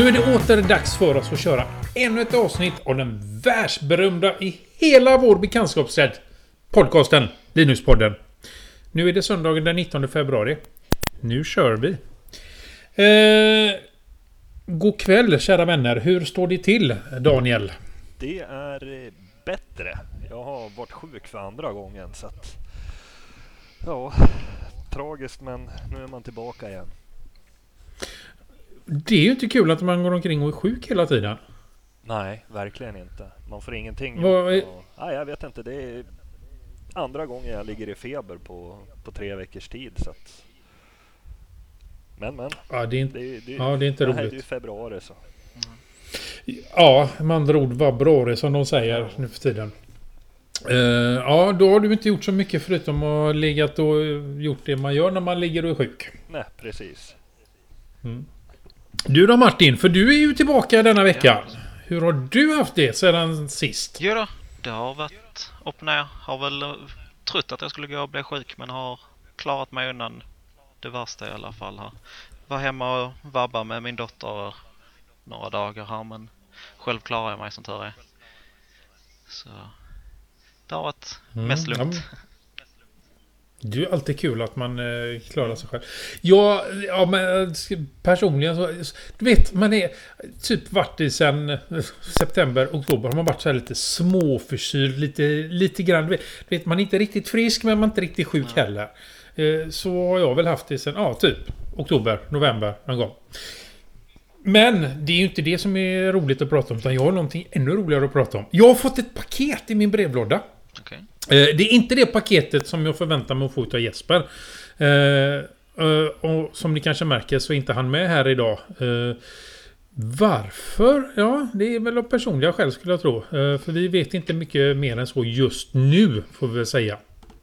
Nu är det åter dags för oss att köra ännu ett avsnitt av den världsberömda i hela vår bekantskapsrätt podcasten Linux-podden. Nu är det söndagen den 19 februari. Nu kör vi. God kväll kära vänner. Hur står det till, Daniel? Det är bättre. Jag har varit sjuk för andra gången så att ja, tragiskt, men nu är man tillbaka igen. Det är ju inte kul att man går omkring och är sjuk hela tiden. Nej, verkligen inte. Man får ingenting Vad gjort och, nej, jag vet inte. Det är andra gången jag ligger i feber på 3 veckors tid så att, men Ja, det är inte, det är inte roligt. Det är ju februari så. Ja, med andra ord vabbrare som de säger nu för tiden. Ja, då har du inte gjort så mycket förutom att legat och gjort det man gör när man ligger och är sjuk. Nej, precis. Du då Martin, för du är ju tillbaka denna vecka. Ja. Hur har du haft det sedan sist? Jo då, det har varit upp och ner. Har väl trott att jag skulle gå och bli sjuk, men har klarat mig undan det värsta i alla fall. Här. Var hemma och vabba med min dotter några dagar här, men själv klarar jag mig som tur är. Så det har varit mest lugnt. Ja. Det är ju alltid kul att man klarar sig själv. Ja, men personligen så, du vet, man är typ varit i sen september, oktober har man varit så här lite småförkyld, lite grann. Du vet, man är inte riktigt frisk men man är inte riktigt sjuk heller. Så har jag väl haft det sen, typ oktober, november någon gång. Men det är ju inte det som är roligt att prata om, utan jag har någonting ännu roligare att prata om. Jag har fått ett paket i min brevlåda. Okay. Det är inte det paketet som jag förväntar mig att få av Jesper. Och som ni kanske märker så är inte han med här idag. Varför? Ja, det är väl av personliga skäl skulle jag tro. För vi vet inte mycket mer än så just nu, får vi väl säga.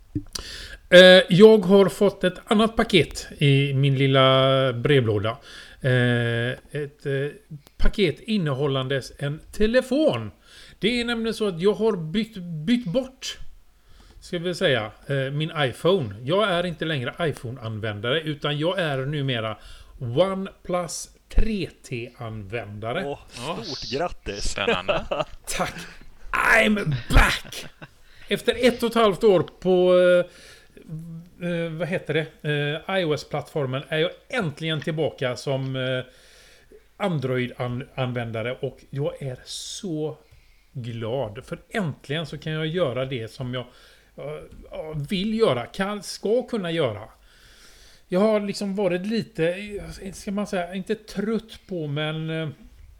Jag har fått ett annat paket i min lilla brevlåda. Ett paket innehållandes en telefon. Det är nämligen så att jag har bytt bort, ska vi säga, min iPhone. Jag är inte längre iPhone-användare utan jag är numera OnePlus 3T-användare. Stort grattis! Spännande. Tack! I'm back! Efter 1,5 år på vad heter det? iOS-plattformen är jag äntligen tillbaka som Android-användare och jag är så glad. För äntligen så kan jag göra det som jag vill göra. Ska kunna göra. Jag har liksom varit lite, ska man säga, inte trött på, men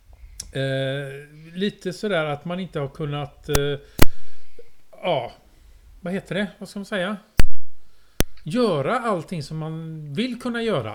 lite sådär att man inte har kunnat vad heter det? Vad ska man säga? Göra allting som man vill kunna göra.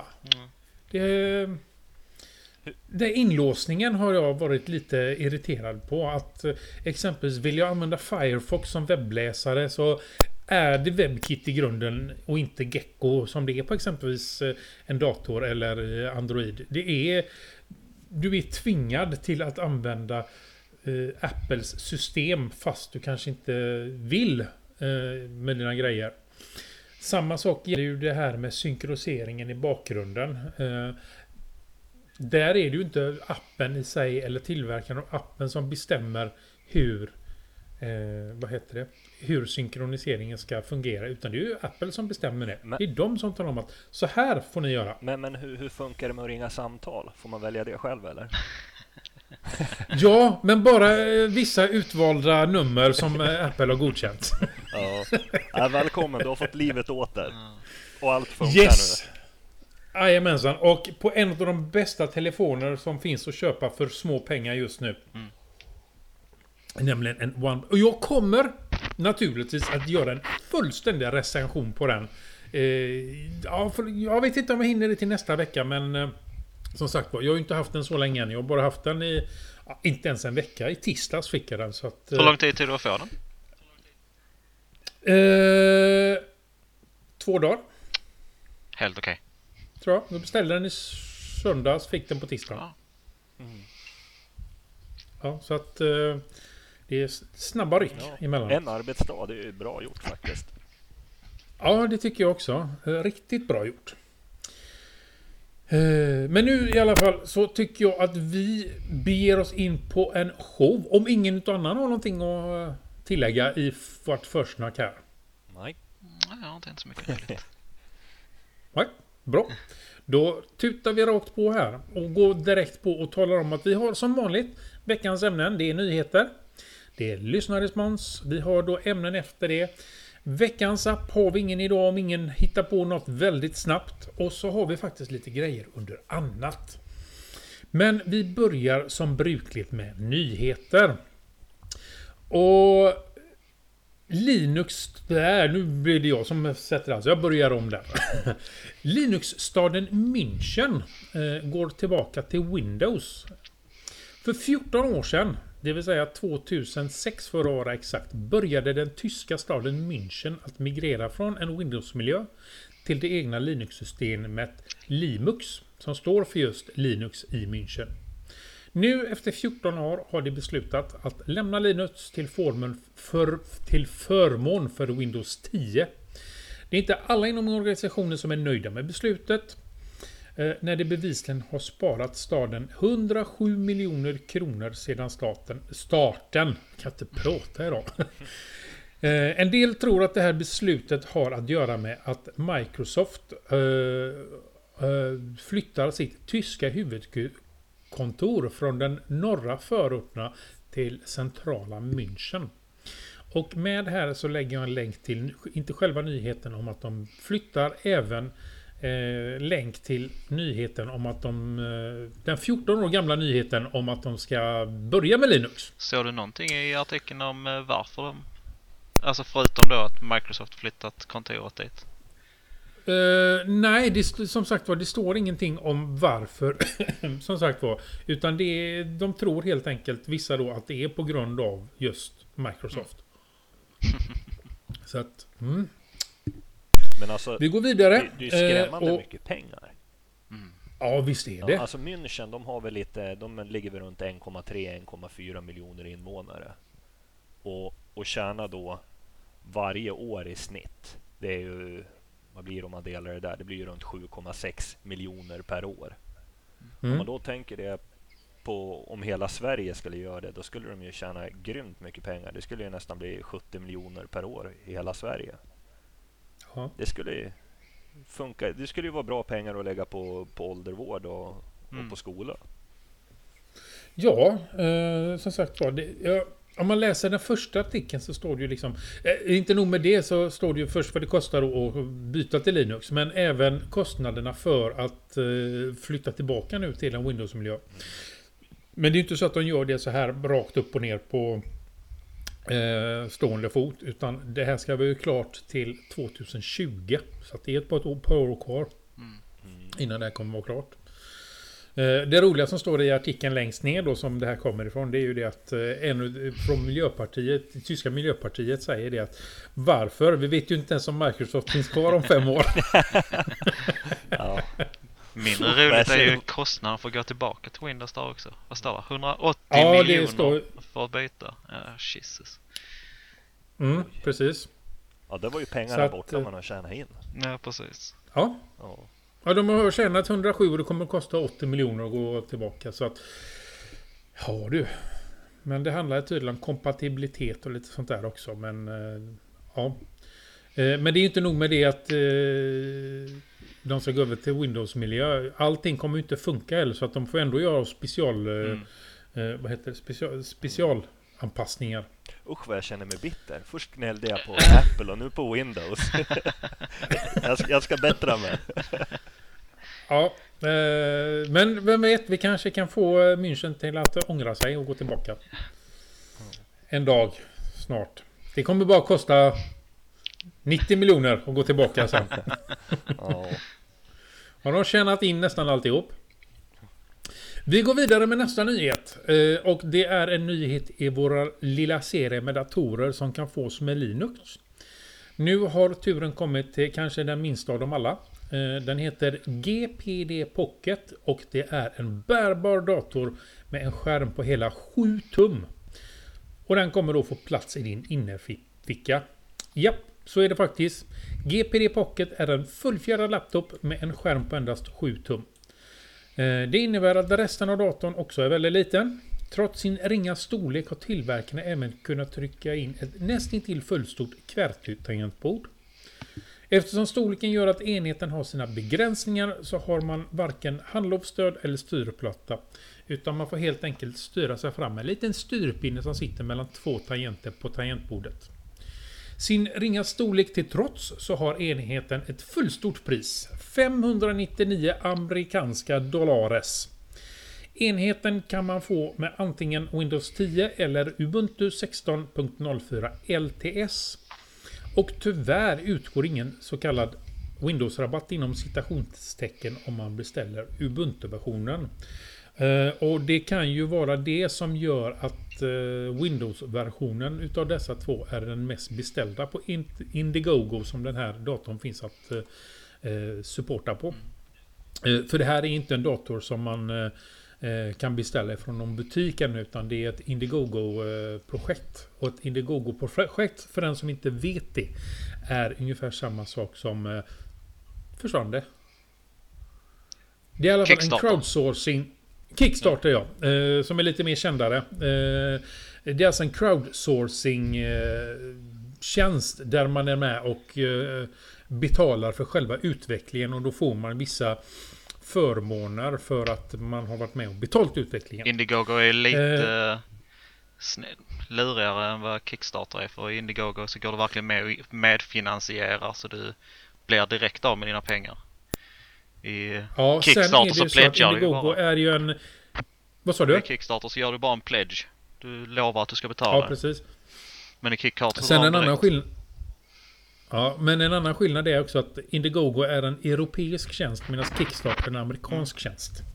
Det inlåsningen har jag varit lite irriterad på. Att exempelvis vill jag använda Firefox som webbläsare så är det WebKit i grunden och inte Gecko som det är på exempelvis en dator eller Android. Du är tvingad till att använda Apples system fast du kanske inte vill med dina grejer. Samma sak gäller ju det här med synkroniseringen i bakgrunden. Där är det ju inte appen i sig eller tillverkaren av appen som bestämmer hur hur synkroniseringen ska fungera, utan det är ju Apple som bestämmer det. Det är de som talar om att så här får ni göra. Men hur funkar det med att ringa samtal? Får man välja det själv eller? Ja, men bara vissa utvalda nummer som Apple har godkänt. Ja, välkommen, du har fått livet åter. Och allt funkar yes. Nu. Jajamensan, och på en av de bästa telefoner som finns att köpa för små pengar just nu. Nämligen en One. Och jag kommer naturligtvis att göra en fullständig recension på den. Jag vet inte om jag hinner det till nästa vecka, men som sagt var, jag har ju inte haft den så länge än. Jag har bara haft den i inte ens en vecka. I tisdags fick jag den. Så att, hur lång tid tog du att få den? 2 dagar. Helt okej. Tror jag. Jag beställde den i söndags, fick den på tisdagen. Ja, så att det är snabba ryck emellan. En arbetsdag, det är bra gjort faktiskt. Ja, det tycker jag också. Riktigt bra gjort. Men nu i alla fall så tycker jag att vi beger oss in på en show. Om ingen annan har någonting att tillägga i vårt försnack här. Nej. Nej, jag har inte så mycket roligt. Nej, bra. Då tutar vi rakt på här och går direkt på och talar om att vi har som vanligt veckans ämnen. Det är nyheter. Det är lyssnarrespons. Vi har då ämnen efter det. Veckans app har vi ingen idag om ingen hittar på något väldigt snabbt. Och så har vi faktiskt lite grejer under annat. Men vi börjar som brukligt med nyheter. Och Linux där, nu blir det jag som sätter alltså. Jag börjar om där. Linux-staden München går tillbaka till Windows. För 14 år sedan, det vill säga 2006 för att vara exakt, började den tyska staden München att migrera från en Windows-miljö till det egna Linux-systemet Linux, som står för just Linux i München. Nu efter 14 år har de beslutat att lämna Linux till förmån för Windows 10. Det är inte alla inom organisationen som är nöjda med beslutet. När det bevisligen har sparat staden 107 miljoner kronor sedan starten. Kan inte prata idag. En del tror att det här beslutet har att göra med att Microsoft flyttar sitt tyska huvudkontor från den norra förorterna till centrala München. Och med här så lägger jag en länk till, inte själva nyheten om att de flyttar, även länk till nyheten om att den 14 år gamla nyheten om att de ska börja med Linux. Såg du någonting i artikeln om varför de... Alltså förutom då att Microsoft flyttat kontoret dit? Nej, som sagt var, det står ingenting om varför som sagt var, utan de tror helt enkelt vissa då att det är på grund av just Microsoft. Så att Men alltså, vi går vidare. det är skrämmande mycket pengar. Ja, visst är det. Ja, alltså München, de ligger väl runt 1,3-1,4 miljoner invånare. Och tjänar då varje år i snitt. Det är ju, vad blir det om man delar det där? Det blir ju runt 7,6 miljoner per år. Om man då tänker det på, om hela Sverige skulle göra det, då skulle de ju tjäna grymt mycket pengar. Det skulle ju nästan bli 70 miljoner per år i hela Sverige. Ja. Det skulle ju funka. Det skulle ju vara bra pengar att lägga på åldervård och på skola. Ja, som sagt var, om man läser den första artikeln så står det ju liksom, inte nog med det, så står det ju först vad det kostar att byta till Linux, men även kostnaderna för att flytta tillbaka nu till en Windows-miljö. Men det är inte så att de gör det så här rakt upp och ner på stående fot, utan det här ska vara ju klart till 2020, så att det är ett par år kvar innan det här kommer vara klart. Det roliga som står i artikeln längst ner då, som det här kommer ifrån, det är ju det att en från Miljöpartiet, det tyska Miljöpartiet, säger det att varför? Vi vet ju inte ens om Microsoft finns kvar om 5 år. Ja. Mindre roligt är ju kostnaden för att gå tillbaka till Windows där också. Vad står det? 180 miljoner för att byta. Jesus. Precis. Ja, det var ju pengarna borta man har tjänat in. Ja, precis. Ja. Ja, de har tjänat 107 och det kommer att kosta 80 miljoner att gå tillbaka. Så att, ja du. Men det handlar tydligen om kompatibilitet och lite sånt där också. Men ja. Men det är ju inte nog med det att de ska gå över till Windows-miljö. Allting kommer ju inte funka heller, så att de får ändå göra specialanpassningar. Usch vad jag känner mig bitter. Först gnällde jag på Apple och nu på Windows. jag ska bättra mig. Ja, men vem vet, vi kanske kan få München till att ångra sig och gå tillbaka. En dag snart. Det kommer bara kosta 90 miljoner att gå tillbaka sen. Har de tjänat in nästan alltihop? Vi går vidare med nästa nyhet. Och det är en nyhet i våra lilla serie med datorer som kan fås med Linux. Nu har turen kommit till kanske den minsta av dem alla. Den heter GPD Pocket och det är en bärbar dator med en skärm på hela 7 tum. Och den kommer då få plats i din innerficka. Ja, så är det faktiskt. GPD Pocket är en fullfjädrad laptop med en skärm på endast 7 tum. Det innebär att resten av datorn också är väldigt liten. Trots sin ringa storlek har tillverkarna även kunnat trycka in ett nästintill fullstort QWERTY-tangentbord. Eftersom storleken gör att enheten har sina begränsningar så har man varken handlovsstöd eller styrplatta. Utan man får helt enkelt styra sig fram med en liten styrpinne som sitter mellan två tangenter på tangentbordet. Sin ringa storlek till trots så har enheten ett fullstort pris. 599 amerikanska dollares. Enheten kan man få med antingen Windows 10 eller Ubuntu 16.04 LTS. Och tyvärr utgår ingen så kallad Windows-rabatt inom citationstecken om man beställer Ubuntu-versionen. Och det kan ju vara det som gör att Windows-versionen utav dessa två är den mest beställda på Indiegogo som den här datorn finns att supporta på. För det här är inte en dator som man kan beställa från någon butik ännu, utan det är ett Indiegogo-projekt. Och ett Indiegogo-projekt, för den som inte vet det, är ungefär samma sak som försvann det. Det är i alla fall en crowdsourcing Kickstarter, ja. Som är lite mer kändare. Det är alltså en crowdsourcing tjänst där man är med och betalar för själva utvecklingen, och då får man vissa förmåner för att man har varit med och betalt utvecklingen. Indiegogo är lite lurigare än vad Kickstarter är, för Indiegogo så går det verkligen medfinansiera så du blir direkt av med dina pengar. I Kickstarter så pledgar du bara. Är ju en... Vad sa du? I Kickstarter så gör du bara en pledge. Du lovar att du ska betala. Ja, precis. Men i Kickstarter så sen en annan skillnad. Ja, men en annan skillnad är också att Indiegogo är en europeisk tjänst medan Kickstarter är en amerikansk tjänst.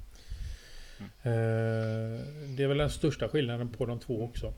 Det är väl den största skillnaden på de två också.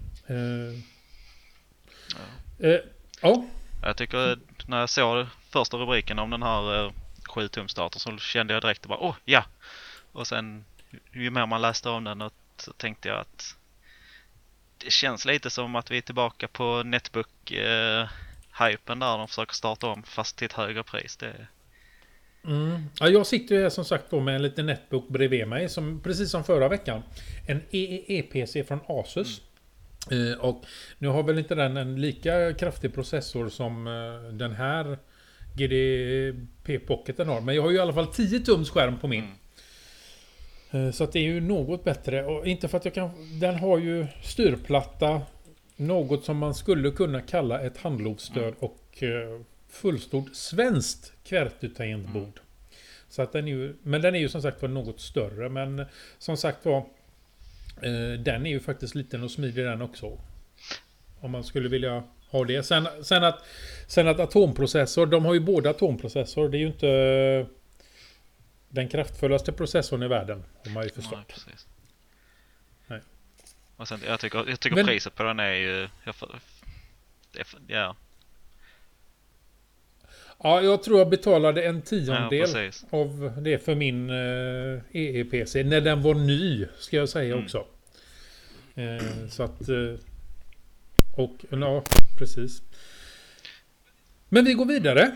Ja. Jag tycker när jag såg första rubriken om den här 7-tumsdatorn så kände jag direkt bara ja. Och sen ju mer man läste om den så tänkte jag att det känns lite som att vi är tillbaka på Netbook-hypen där de försöker starta om fast till ett högre pris. Ja, jag sitter ju här som sagt med en liten Netbook bredvid mig, som, precis som förra veckan. En EEE-PC från Asus. Och nu har väl inte den en lika kraftig processor som den här GDP Pocketen har. Men jag har ju i alla fall 10 tums skärm på min. Så att det är ju något bättre. Och inte för att jag kan... Den har ju styrplatta. Något som man skulle kunna kalla ett handlovsstöd. Och fullstort svenskt QWERTY-tangentbord. Så att den är ju... Men den är ju som sagt var något större. Men som sagt var... den är ju faktiskt liten och smidig den också. Om man skulle vilja ha det. Sen att atomprocessor, de har ju båda atomprocessor. Det är ju inte den kraftfullaste processorn i världen, har man ju förstått. Nej, precis. Nej. Och sen, jag tycker priset på den är ju... Ja. Ja, jag tror jag betalade en tiondel av det för min EE-PC. När den var ny, ska jag säga också. Så att... Och, ja, precis. Men vi går vidare.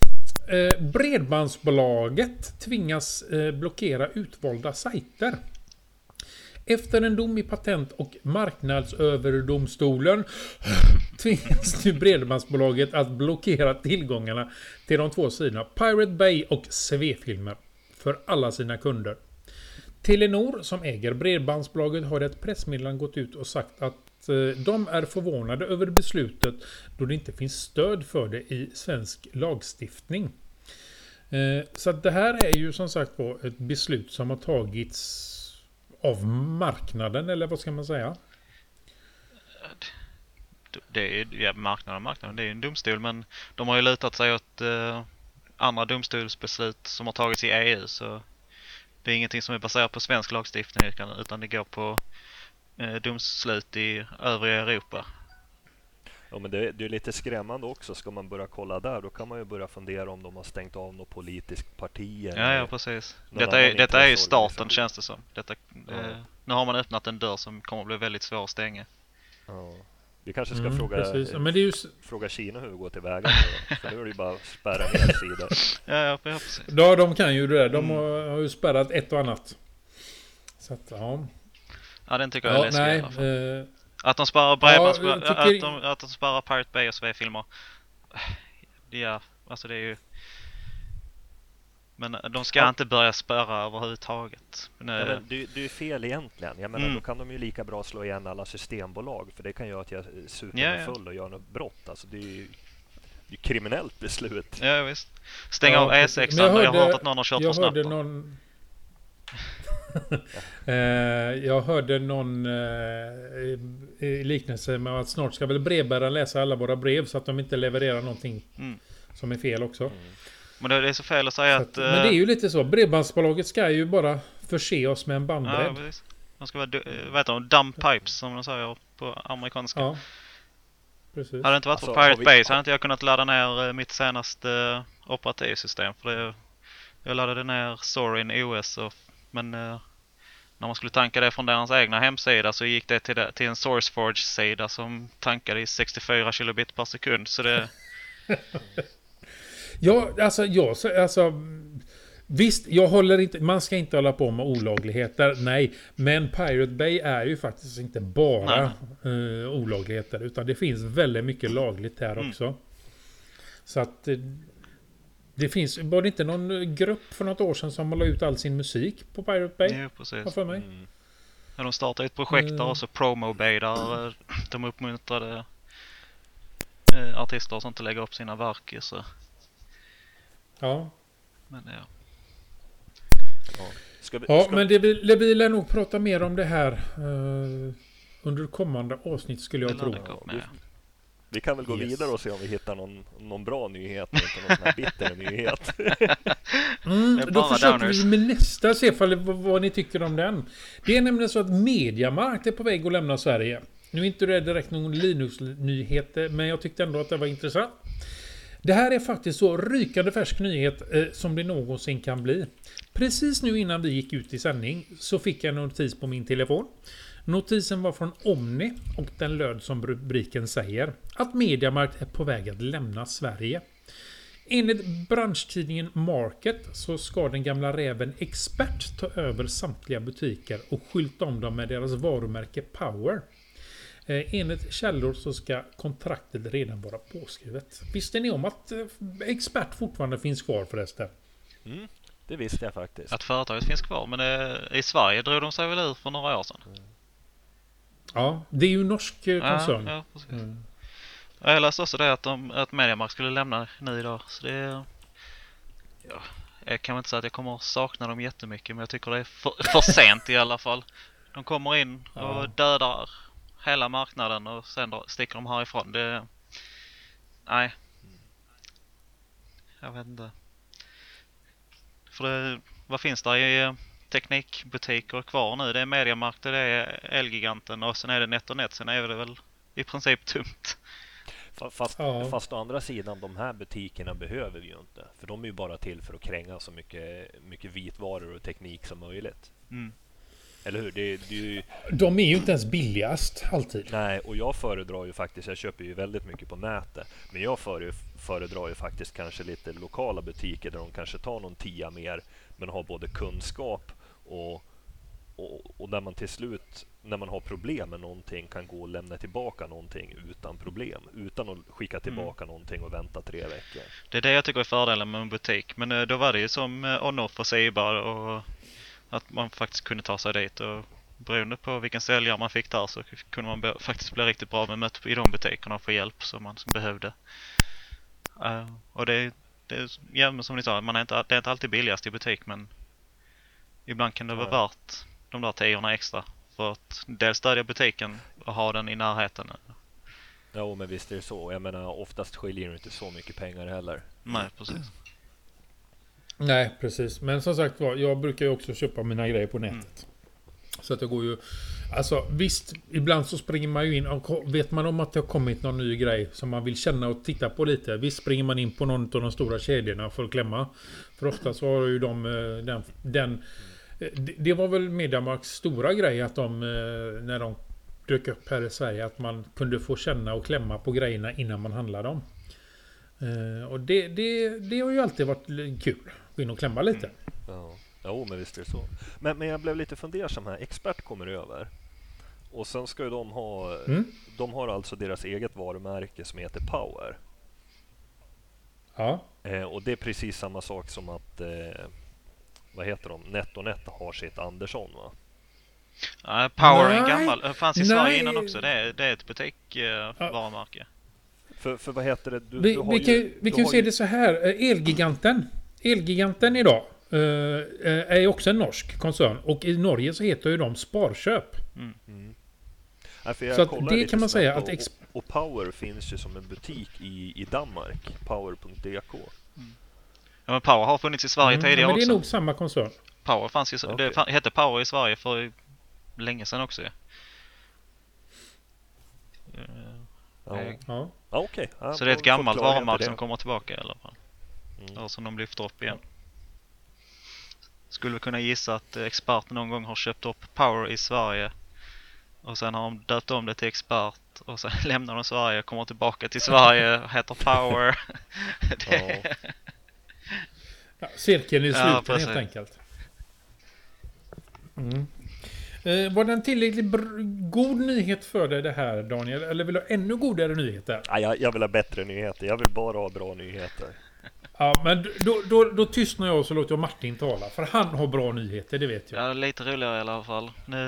Bredbandsbolaget tvingas blockera utvalda sajter. Efter en dom i patent- och marknadsöverdomstolen tvingas nu Bredbandsbolaget att blockera tillgångarna till de två sidorna Pirate Bay och Svefilmer för alla sina kunder. Telenor, som äger Bredbandsbolaget, har ett pressmeddelande gått ut och sagt att de är förvånade över beslutet då det inte finns stöd för det i svensk lagstiftning. Så att det här är ju som sagt på ett beslut som har tagits av marknaden, eller vad ska man säga? Det är marknaden. Det är en domstol, men de har ju lutat sig åt andra domstolsbeslut som har tagits i EU, så det är ingenting som är baserat på svensk lagstiftning utan det går på domslut i övriga Europa. Ja, men det är lite skrämmande också. Ska man börja kolla där, då kan man ju börja fundera om de har stängt av något politiskt parti. Ja, precis. Detta är ju starten, känns det som. Nu har man öppnat en dörr som kommer att bli väldigt svår att stänga. Ja. Vi kanske ska fråga Kina hur det går till väga. För nu är det ju bara att spärra ner sidor. Ja, precis. Ja, de kan ju det där. De har ju spärrat ett och annat. Så att, ja. Ja, den tycker jag är läskig i Nej. alla fall. Att de sparar att de sparar Pirate Bay och Svea-filmer. Ja, alltså det är ju... Men de ska inte börja spara överhuvudtaget. Men det är fel egentligen. Jag menar, då kan de ju lika bra slå igen alla systembolag. För det kan göra att jag super mig full och gör något brott. Alltså det är ju kriminellt beslut. Ja, visst. Stäng av E6. Jag har hört att någon har kört för snabbt. Jag hörde någon liknelse med att snart ska väl brevbäraren läsa alla våra brev så att de inte levererar någonting som är fel också. Men det är så fel att säga att... Men det är ju lite så. Bredbandsbolaget ska ju bara förse oss med en bandbredd. Ja, precis. De ska vara dumb pipes som de säger på amerikanska. Ja, precis. Hade det inte varit på Pirate Bay så hade inte jag kunnat ladda ner mitt senaste operativsystem. För jag laddade ner Zorin OS. Men när man skulle tanka det från deras egna hemsida så gick det till en SourceForge-sida som tankade i 64 kilobit per sekund. Så det... Ja, alltså visst, jag håller inte, man ska inte hålla på med olagligheter, nej, men Pirate Bay är ju faktiskt inte bara olagligheter, utan det finns väldigt mycket lagligt här också. Så att det finns, var det inte någon grupp för något år sedan som la ut all sin musik på Pirate Bay? Ja, precis. För mig. Ja, de startade ett projekt där också, Promo Bay, där de uppmuntrade artister och sånt att lägga upp sina verk. Så. Ja. Men men vi lär nog prata mer om det här under kommande avsnitt skulle jag tro. Vi kan väl gå vidare och se om vi hittar någon bra nyhet och inte någon sån här bitter nyhet. Då försöker vi med nästa se vad ni tycker om den. Det är nämligen så att Mediamarkt är på väg att lämna Sverige. Nu är inte det direkt någon Linux-nyhet, men jag tyckte ändå att det var intressant. Det här är faktiskt så rykande färsk nyhet som det någonsin kan bli. Precis nu innan vi gick ut i sändning så fick jag en notis på min telefon. Notisen var från Omni och den löd som rubriken säger att Mediamarkt är på väg att lämna Sverige. Enligt branschtidningen Market så ska den gamla räven Expert ta över samtliga butiker och skylta om dem med deras varumärke Power. Enligt källor så ska kontraktet redan vara påskrivet. Visste ni om att Expert fortfarande finns kvar förresten? Det visste jag faktiskt. Att företaget finns kvar, men i Sverige drog de sig väl ur för några år sedan. Ja, det är ju norsk koncern. Ja, precis. Jag läste också det att Mediamarkt skulle lämna nu idag. Så det jag kan inte säga att jag kommer sakna dem jättemycket, men jag tycker det är för sent i alla fall. De kommer in och dödar hela marknaden och sen sticker de härifrån. Nej. Jag vet inte. För vad finns där i teknikbutiker kvar nu? Det är Mediamarkt, det är Elgiganten och sen är det NetOnNet. Sen är det väl i princip tomt. Fast å andra sidan, de här butikerna behöver vi ju inte. För de är ju bara till för att kränga så mycket vitvaror och teknik som möjligt. Eller hur? De är ju inte ens billigast alltid. Nej, och jag föredrar ju faktiskt, jag köper ju väldigt mycket på nätet. Men jag föredrar ju faktiskt kanske lite lokala butiker där de kanske tar någon 10 mer men har både kunskap och där man till slut, när man har problem med någonting, kan gå och lämna tillbaka någonting utan problem. Utan att skicka tillbaka någonting och vänta 3 veckor. Det är det jag tycker är fördelen med en butik. Men då var det ju som Onoff och Sibar och att man faktiskt kunde ta sig dit. Och beroende på vilken säljare man fick där så kunde man faktiskt bli riktigt bra med mött i de butikerna och få hjälp som man behövde. Och det är men som ni sa, det är inte alltid billigast i butik, men ibland kan det vara värt de där 10 extra för att dels stödja butiken och ha den i närheten. Ja, men visst är det så. Jag menar, oftast skiljer det inte så mycket pengar heller. Nej, precis. Nej, precis. Men som sagt var, jag brukar ju också köpa mina grejer på nätet. Så att det går ju... Alltså visst, ibland så springer man ju in och vet man om att det har kommit någon ny grej som man vill känna och titta på lite. Visst springer man in på någon av de stora kedjorna för att klämma. För ofta så har ju de det var väl Mediamarks stora grej att de, när de dök upp här i Sverige, att man kunde få känna och klämma på grejerna innan man handlade dem. Och det har ju alltid varit kul. Gå in och klämma lite. Jo, men visst är det så. Men jag blev lite fundersam här. Expert kommer över. Och sen ska ju de ha... De har alltså deras eget varumärke som heter Power. Ja. Och det är precis samma sak som att... vad heter de? NetOnNet har sitt Andersson, va? Power är en Nej. gammal. Det fanns i Sverige innan också. Det är ett butikvarumärke. För vad heter det? Vi kan se det så här. Elgiganten idag är också en norsk koncern. Och i Norge så heter ju de Sparköp. Ja, så att det kan man säga att... Och Power finns ju som en butik i Danmark. Power.dk. Ja, men Power har funnits i Sverige tidigare också. Men det är nog samma koncern. Power fanns ju, det hette Power i Sverige för länge sedan också. Okej. Så det är ett gammalt varumärke som kommer tillbaka i alla fall. Och som de lyfter upp igen. Skulle kunna gissa att Expert någon gång har köpt upp Power i Sverige. Och sen har de döpt om det till Expert. Och sen lämnar de Sverige och kommer tillbaka till Sverige och heter Power. Cirkeln är sluten helt enkelt. Var det en tillräckligt god nyhet för dig det här, Daniel? Eller vill du ha ännu godare nyheter? Ja, jag vill ha bättre nyheter. Jag vill bara ha bra nyheter. Ja, men då tystnar jag och så låter jag Martin tala. För han har bra nyheter, det vet jag. Ja, lite roligare i alla fall.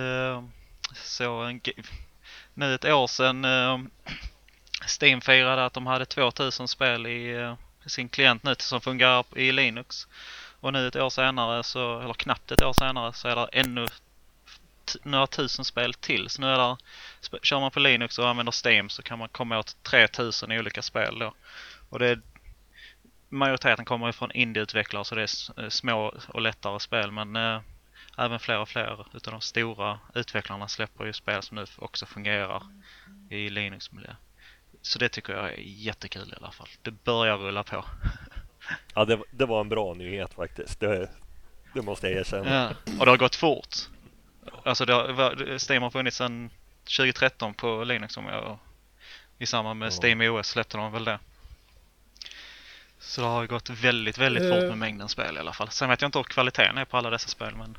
Nu ett år sedan Steam firade att de hade 2000 spel i sin klient nu som fungerar i Linux. Och nu ett år senare, eller knappt ett år senare, så är det ännu några tusen spel till. Så nu är det, kör man på Linux och använder Steam så kan man komma åt 3000 olika spel då. Och majoriteten kommer från indieutvecklare, så det är små och lättare spel, men även fler och fler utav de stora utvecklarna släpper ju spel som nu också fungerar i Linux-miljö. Så det tycker jag är jättekul i alla fall. Det börjar rulla på. Ja, det var en bra nyhet faktiskt. Det måste jag erkänna. Ja, och det har gått fort. Alltså Steam har funnits sedan 2013 på Linux, i samband med Steam OS släppte de väl det. Så det har gått väldigt, väldigt fort med mängden spel i alla fall. Sen vet jag inte hur kvaliteten är på alla dessa spel, men...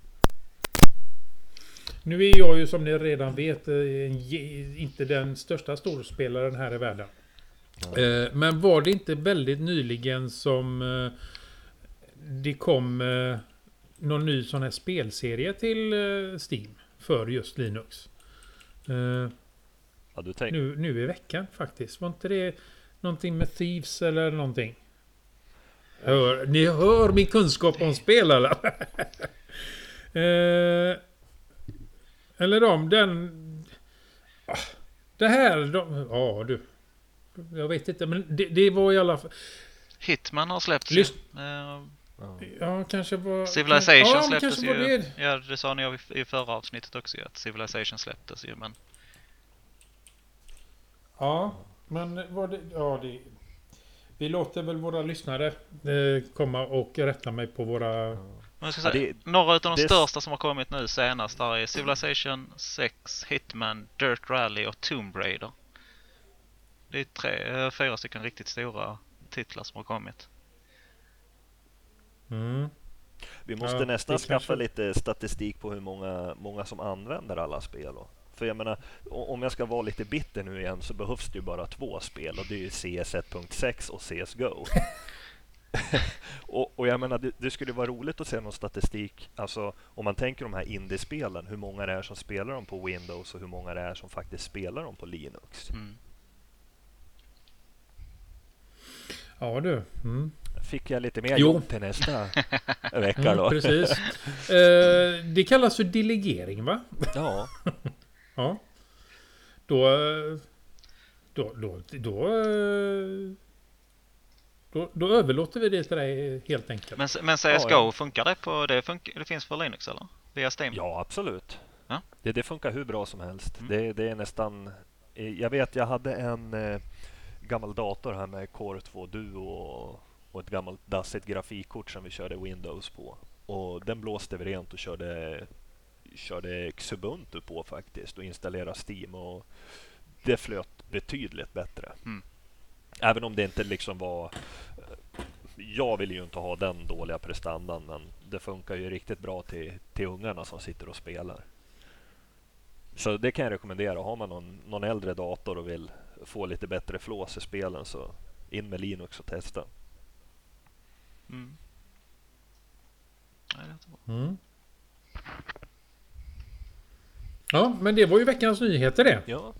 Nu är jag ju, som ni redan vet, inte den största storspelaren här i världen. Men var det inte väldigt nyligen som det kom någon ny sån här spelserie till Steam för just Linux? Nu i veckan faktiskt. Var inte det någonting med Thieves eller någonting? Ni hör min kunskap om spel, eller? Eller det här... du. Jag vet inte, men det var i alla fall... Hitman har släppts. Ja, kanske var... Civilization släpptes ju. Ja, det sa ni i förra avsnittet också, att Civilization släpptes ju, men... Ja, men var det... Ja, vi låter väl våra lyssnare komma och rätta mig på våra... Några av de största som har kommit nu senast där är Civilization 6, Hitman, Dirt Rally och Tomb Raider. Det är 4 stycken riktigt stora titlar som har kommit. Vi måste nästan skaffa lite statistik på hur många som använder alla spel då. För jag menar, om jag ska vara lite bitter nu igen, så behövs det ju bara 2 spel, och det är ju CS 1.6 och CSGO. och jag menar, det skulle vara roligt att se någon statistik, alltså om man tänker de här indiespelen, hur många det är som spelar dem på Windows och hur många det är som faktiskt spelar dem på Linux. Ja du. Fick jag lite mer jobb till nästa vecka då. Precis. Det kallas för delegering, va? Ja. Ja. Då överlåter vi det till dig helt enkelt. Men CSGO, funkar det på det finns för Linux eller? Via Steam? Ja, absolut. Ja? Det funkar hur bra som helst. Det är nästan... Jag vet, jag hade en gammal dator här med Core 2 Duo och ett gammalt dassigt grafikkort som vi körde Windows på. Och den blåste vi rent och körde Xubuntu på faktiskt och installerade Steam, och det flöt betydligt bättre. Även om det inte liksom var jag vill ju inte ha den dåliga prestandan, men det funkar ju riktigt bra till ungarna som sitter och spelar. Så det kan jag rekommendera. Har man någon äldre dator och vill få lite bättre flås i spelen, så in med Linux och testa. Mm. Nej, det är bra. Mm. Ja, men det var ju veckans nyheter det. Ja.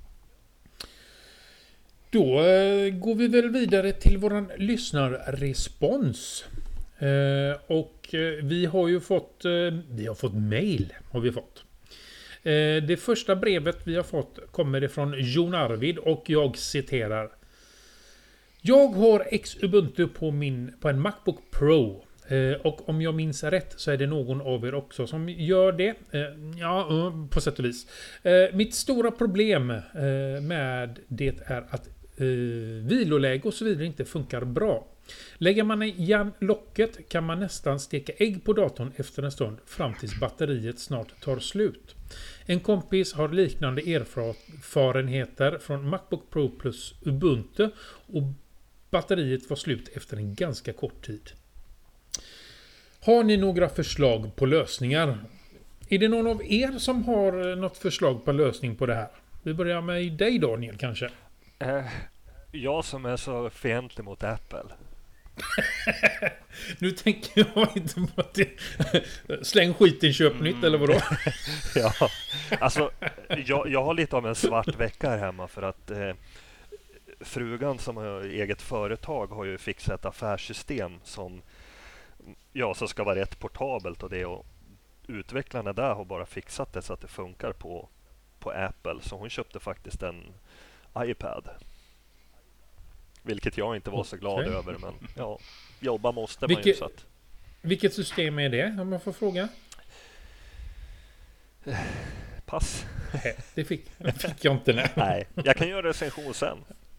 Då går vi väl vidare till våran lyssnarrespons. Och vi har ju fått mail har vi fått. Det första brevet vi har fått kommer ifrån Jon Arvid och jag citerar: Jag har Xubuntu på en Macbook Pro. Och om jag minns rätt så är det någon av er också som gör det. Ja, på sätt och vis. Mitt stora problem med det är att viloläge och så vidare inte funkar bra. Lägger man igen locket kan man nästan steka ägg på datorn efter en stund fram tills batteriet snart tar slut. En kompis har liknande erfarenheter från Macbook Pro plus Ubuntu och batteriet var slut efter en ganska kort tid. Har ni några förslag på lösningar? Är det någon av er som har något förslag på lösning på det här? Vi börjar med dig, Daniel, kanske. Jag som är så fientlig mot Apple. Nu tänker jag inte på att det... Släng skiten, köp nytt, eller vadå? Ja, alltså jag har lite av en svart vecka här hemma för att frugan som har eget företag har ju fixat ett affärssystem som så ska vara rätt portabelt, och det, och utvecklarna där har bara fixat det så att det funkar på Apple, så hon köpte faktiskt en iPad. Vilket jag inte var så glad över, men ja, jobba måste man ju, så att... Vilket system är det, om jag får fråga? Pass. Det fick jag inte. Nej, jag kan göra recension sen.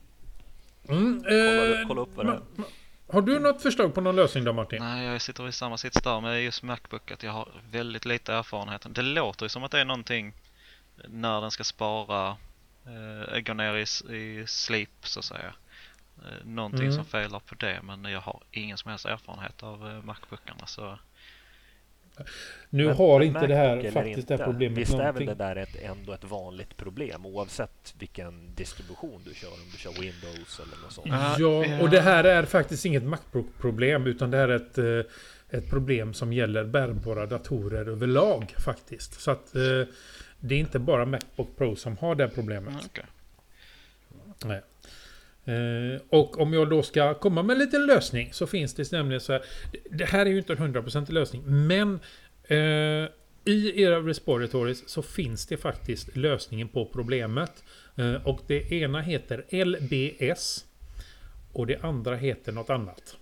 Kolla upp vad det är. Har du något förslag på någon lösning då, Martin? Nej, jag sitter i samma sits där med just Macbook, att jag har väldigt lite erfarenhet. Det låter ju som att det är någonting när den ska spara, gå ner i sleep så att säga. Någonting som felar på det, men jag har ingen som helst erfarenhet av Macbookarna, så... Nu men, har men inte det här inte, faktiskt det problemet. Visst är väl det där ändå ett vanligt problem, oavsett vilken distribution du kör, om du kör Windows eller något sånt. Ja, och det här är faktiskt inget Macbook-problem, utan det här är ett problem som gäller bärbara datorer överlag faktiskt. Så att det är inte bara Macbook Pro som har det problemet. Okay. Nej. Och om jag då ska komma med en liten lösning, så finns det nämligen så här. Det här är ju inte en 100% lösning, men i era repositories så finns det faktiskt lösningen på problemet. Och det ena heter LBS och det andra heter något annat.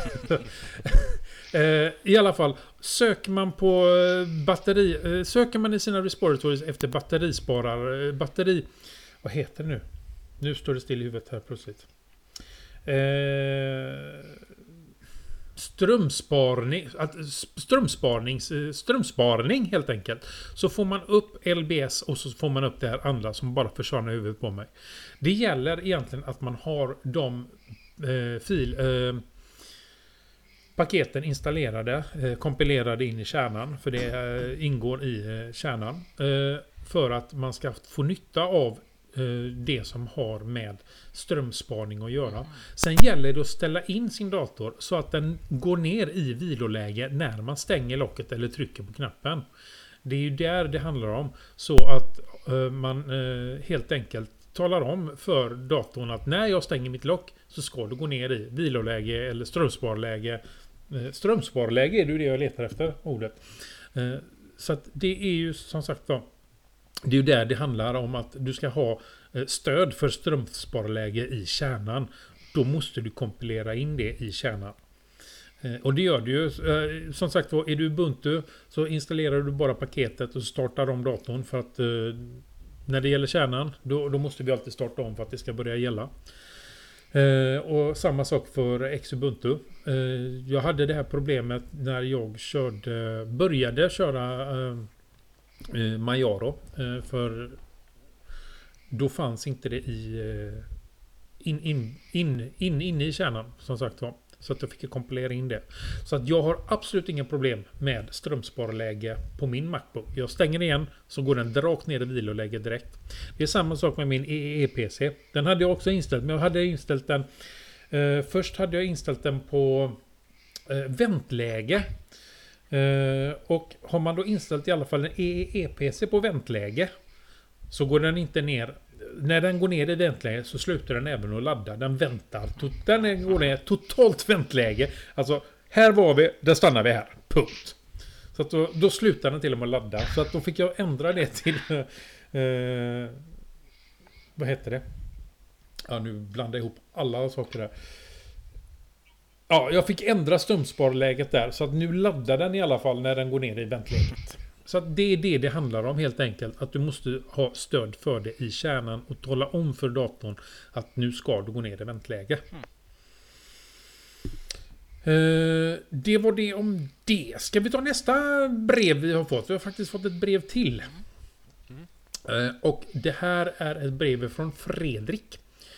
I alla fall, söker man på söker man i sina repositories efter batteri, vad heter det nu? Nu står det still i huvudet här plötsligt. Strömsparning helt enkelt. Så får man upp LBS och så får man upp det här andra som bara försvann i huvudet på mig. Det gäller egentligen att man har de paketen installerade, kompilerade in i kärnan, för det ingår i kärnan, för att man ska få nytta av det som har med strömsparning att göra. Sen gäller det att ställa in sin dator så att den går ner i viloläge när man stänger locket eller trycker på knappen. Det är ju där det handlar om, så att man helt enkelt talar om för datorn att när jag stänger mitt lock så ska det gå ner i viloläge eller strömsparläge. Strömsparläge är det jag letar efter, ordet. Så att det är ju som sagt då, det är ju där det handlar om, att du ska ha stöd för strömsparläge i kärnan. Då måste du kompilera in det i kärnan. Och det gör du ju. Som sagt då, är du Ubuntu så installerar du bara paketet och startar om datorn, för att när det gäller kärnan då måste vi alltid starta om för att det ska börja gälla. Och samma sak för Xubuntu. Jag hade det här problemet när jag började köra Majaro, för då fanns inte det inne i kärnan, som sagt var. Så att jag fick kompilera in det. Så att jag har absolut inga problem med strömsparläge på min MacBook. Jag stänger igen så går den rakt ner i viloläge direkt. Det är samma sak med min EE-PC. Den hade jag också inställt, men jag hade inställt den... först hade jag inställt den på väntläge. Och har man då inställt i alla fall en EE-PC på väntläge så går den inte ner. När den går ner i väntläge så slutar den även att ladda. Den väntar. Den går ner totalt väntläge. Alltså, här var vi, där stannar vi här. Punkt. Så att då slutar den till och med ladda. Så att då fick jag ändra det till... vad heter det? Ja, nu blandar jag ihop alla saker där. Ja, jag fick ändra strömsparläget där. Så att nu laddar den i alla fall när den går ner i väntläget. Så att det är det handlar om helt enkelt. Att du måste ha stöd för det i kärnan och tala om för datorn att nu ska du gå ner i väntläge. Det var det om det. Ska vi ta nästa brev vi har fått? Vi har faktiskt fått ett brev till. Och det här är ett brev från Fredrik.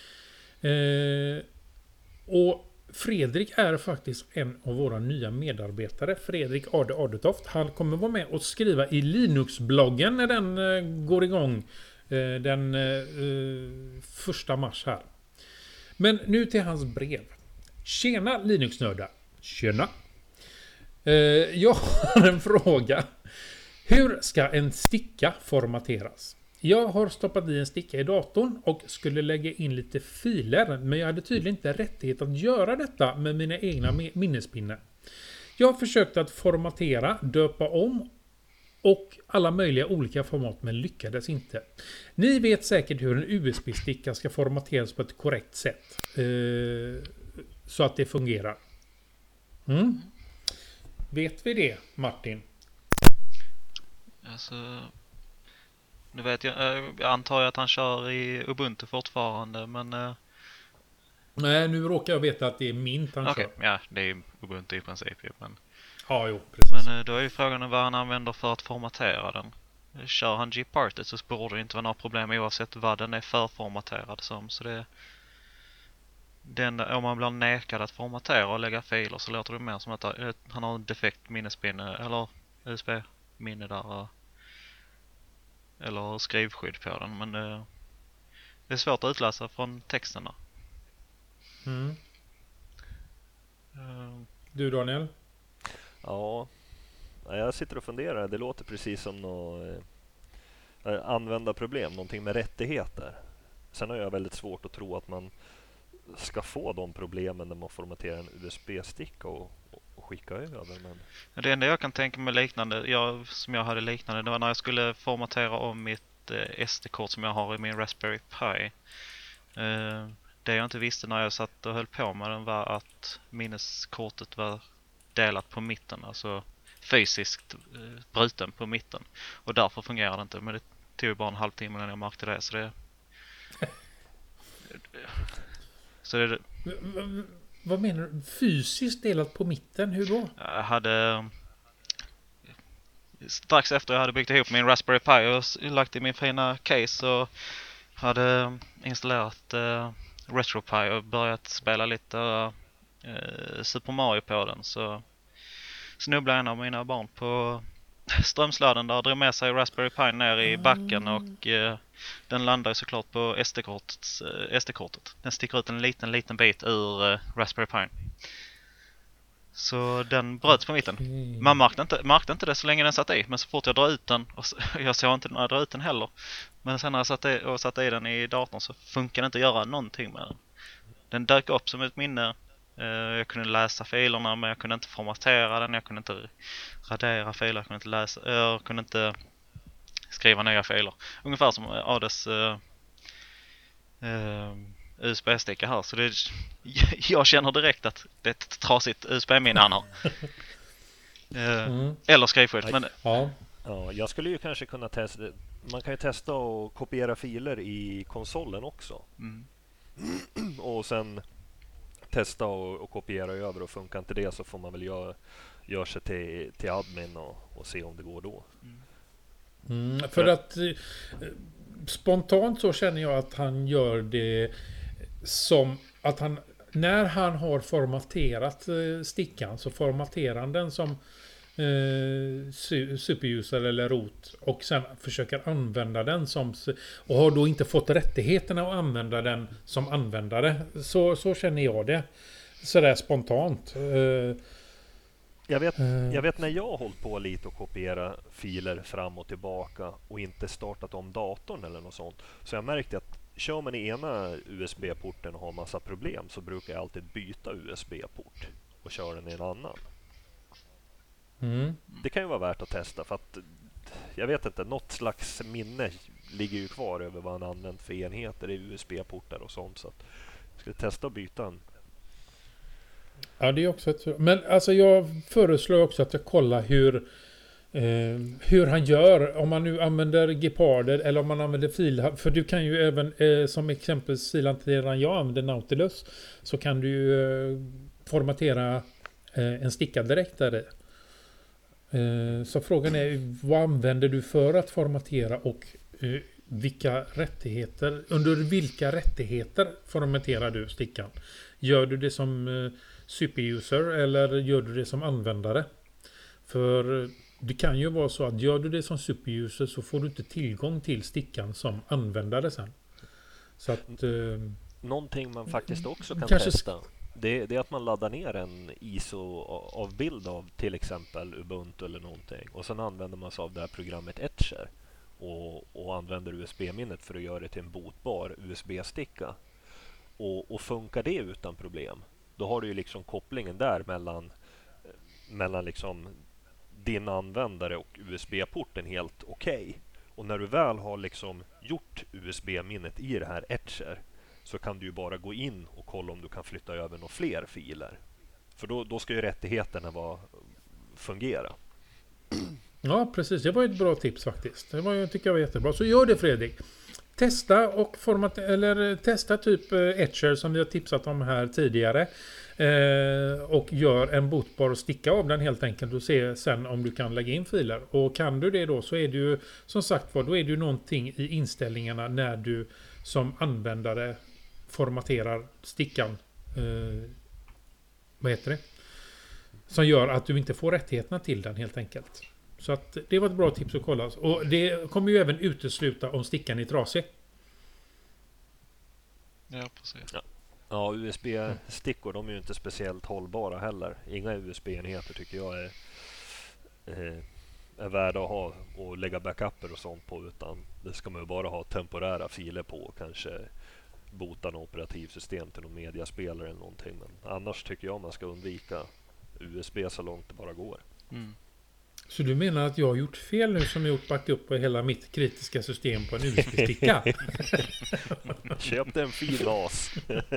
Och Fredrik är faktiskt en av våra nya medarbetare. Fredrik Ade Adetoft. Han kommer vara med och skriva i Linux-bloggen när den går igång den 1 mars här. Men nu till hans brev. Tjena Linux-nördar. Tjena. Jag har en fråga. Hur ska en sticka formateras? Jag har stoppat i en sticka i datorn och skulle lägga in lite filer, men jag hade tydligen inte rättighet att göra detta med mina egna minnespinnar. Jag försökte att formatera, döpa om och alla möjliga olika format, men lyckades inte. Ni vet säkert hur en USB-sticka ska formateras på ett korrekt sätt. Så att det fungerar. Vet vi det, Martin? Alltså, nu vet jag antar jag att han kör i Ubuntu fortfarande, men... Nej, nu råkar jag veta att det är Mint han kör. Ja, det är Ubuntu i princip. Men, ja, jo, precis. Men då är ju frågan vad han använder för att formatera den. Kör han gparted så borde det inte vara några problem oavsett vad den är förformaterad som. Så det... om man blir nekad att formatera och lägga filer så låter det mer som att han har en defekt minnespinne eller USB-minne där. Eller skrivskydd på den, men det är svårt att utläsa från texterna. Du Daniel? Ja, jag sitter och funderar. Det låter precis som något användarproblem, någonting med rättigheter. Sen har jag väldigt svårt att tro att man ska få de problemen när man formaterar en USB-sticka och skicka över. Men... Det enda jag kan tänka mig liknande, som jag hade liknande, det var när jag skulle formatera om mitt SD-kort som jag har i min Raspberry Pi. Det jag inte visste när jag satt och höll på med den var att minneskortet var delat på mitten, alltså fysiskt bruten på mitten. Och därför fungerar det inte, men det tog bara en halvtimme när jag märkte det. Så det vad menar du? Fysiskt delat på mitten? Hur då? Jag hade... Strax efter jag hade byggt ihop min Raspberry Pi och lagt i min fina case och hade installerat RetroPie och börjat spela lite Super Mario på den, så snubblade en av mina barn på strömsladden där och drog med sig Raspberry Pi ner i backen och den landade såklart på SD-kortet. Den sticker ut en liten bit ur Raspberry Pi. Så den bröts på mitten. Man märkte inte det så länge den satt i, men så fort jag drar ut den, och jag såg inte när jag drar ut den heller, men sen när jag satte i den i datorn så funkar det inte att göra någonting med den. Den dök upp som ett minne. Jag kunde läsa filerna, men jag kunde inte formatera den, jag kunde inte radera filer, jag kunde inte skriva nya filer. Ungefär som Ades USB-sticka här, så jag känner direkt att det är ett trasigt USB-minne han har. Eller skrivskydd, men... Ja, jag skulle ju kanske kunna testa. Man kan ju testa och kopiera filer i konsolen också. Och sen testa och kopiera över, och funkar inte det så får man väl göra sig till admin och se om det går då. För att spontant så känner jag att han gör det som att han när han har formaterat stickan så formaterar han den som superuser eller rot och sen försöker använda den som och har då inte fått rättigheterna att använda den som användare. Så känner jag det. Sådär spontant. Jag vet när jag har hållit på lite och kopiera filer fram och tillbaka och inte startat om datorn eller något sånt. Så jag märkte att kör man i ena USB-porten och har massa problem så brukar jag alltid byta USB-port och köra den i en annan. Det kan ju vara värt att testa för att jag vet inte, något slags minne ligger ju kvar över vad han använt för enheter i USB-portar och sånt, så att jag ska testa att byta en. Ja, det är också ett... Men alltså jag föreslår också att jag kollar hur han gör. Om man nu använder geparder eller om man använder filer. För du kan ju även, som exempelvis filhanteraren jag använder Nautilus, så kan du ju formatera en sticka direkt där. Så frågan är, vad använder du för att formatera och vilka rättigheter, under vilka rättigheter formaterar du stickan? Gör du det som superuser eller gör du det som användare? För det kan ju vara så att gör du det som superuser så får du inte tillgång till stickan som användare sen. Så att... Någonting man faktiskt också kan kanske testa, det är att man laddar ner en ISO-avbild av till exempel Ubuntu eller någonting. Och sen använder man sig av det här programmet Etcher och använder USB-minnet för att göra det till en botbar USB-sticka. Och funkar det utan problem, då har du ju liksom kopplingen där mellan liksom din användare och USB-porten helt okej. Och när du väl har liksom gjort USB-minnet i det här Etcher så kan du ju bara gå in och kolla om du kan flytta över några fler filer. För då ska ju rättigheterna fungera. Ja, precis. Det var ett bra tips faktiskt. Jag tycker jag var jättebra. Så gör det, Fredrik. Testa och testa typ Etcher som vi har tipsat om här tidigare. Och gör en botbar sticka av den helt enkelt och se sen om du kan lägga in filer. Och kan du det då så är det ju som sagt då är det ju någonting i inställningarna när du som användare formaterar stickan. Vad heter det? Som gör att du inte får rättigheterna till den helt enkelt. Så att det var ett bra tips att kolla. Och det kommer ju även utesluta om stickan är trasig. Ja, precis. Ja, USB-stickor de är ju inte speciellt hållbara heller. Inga USB-enheter tycker jag är värda att ha och lägga backuper och sånt på, utan det ska man ju bara ha temporära filer på och kanske bota en operativsystem till någon mediaspelare eller någonting. Men annars tycker jag man ska undvika USB så långt det bara går. Mm. Så du menar att jag har gjort fel nu som gjort backup på hela mitt kritiska system på en USB-sticka? Köpte en fin NAS.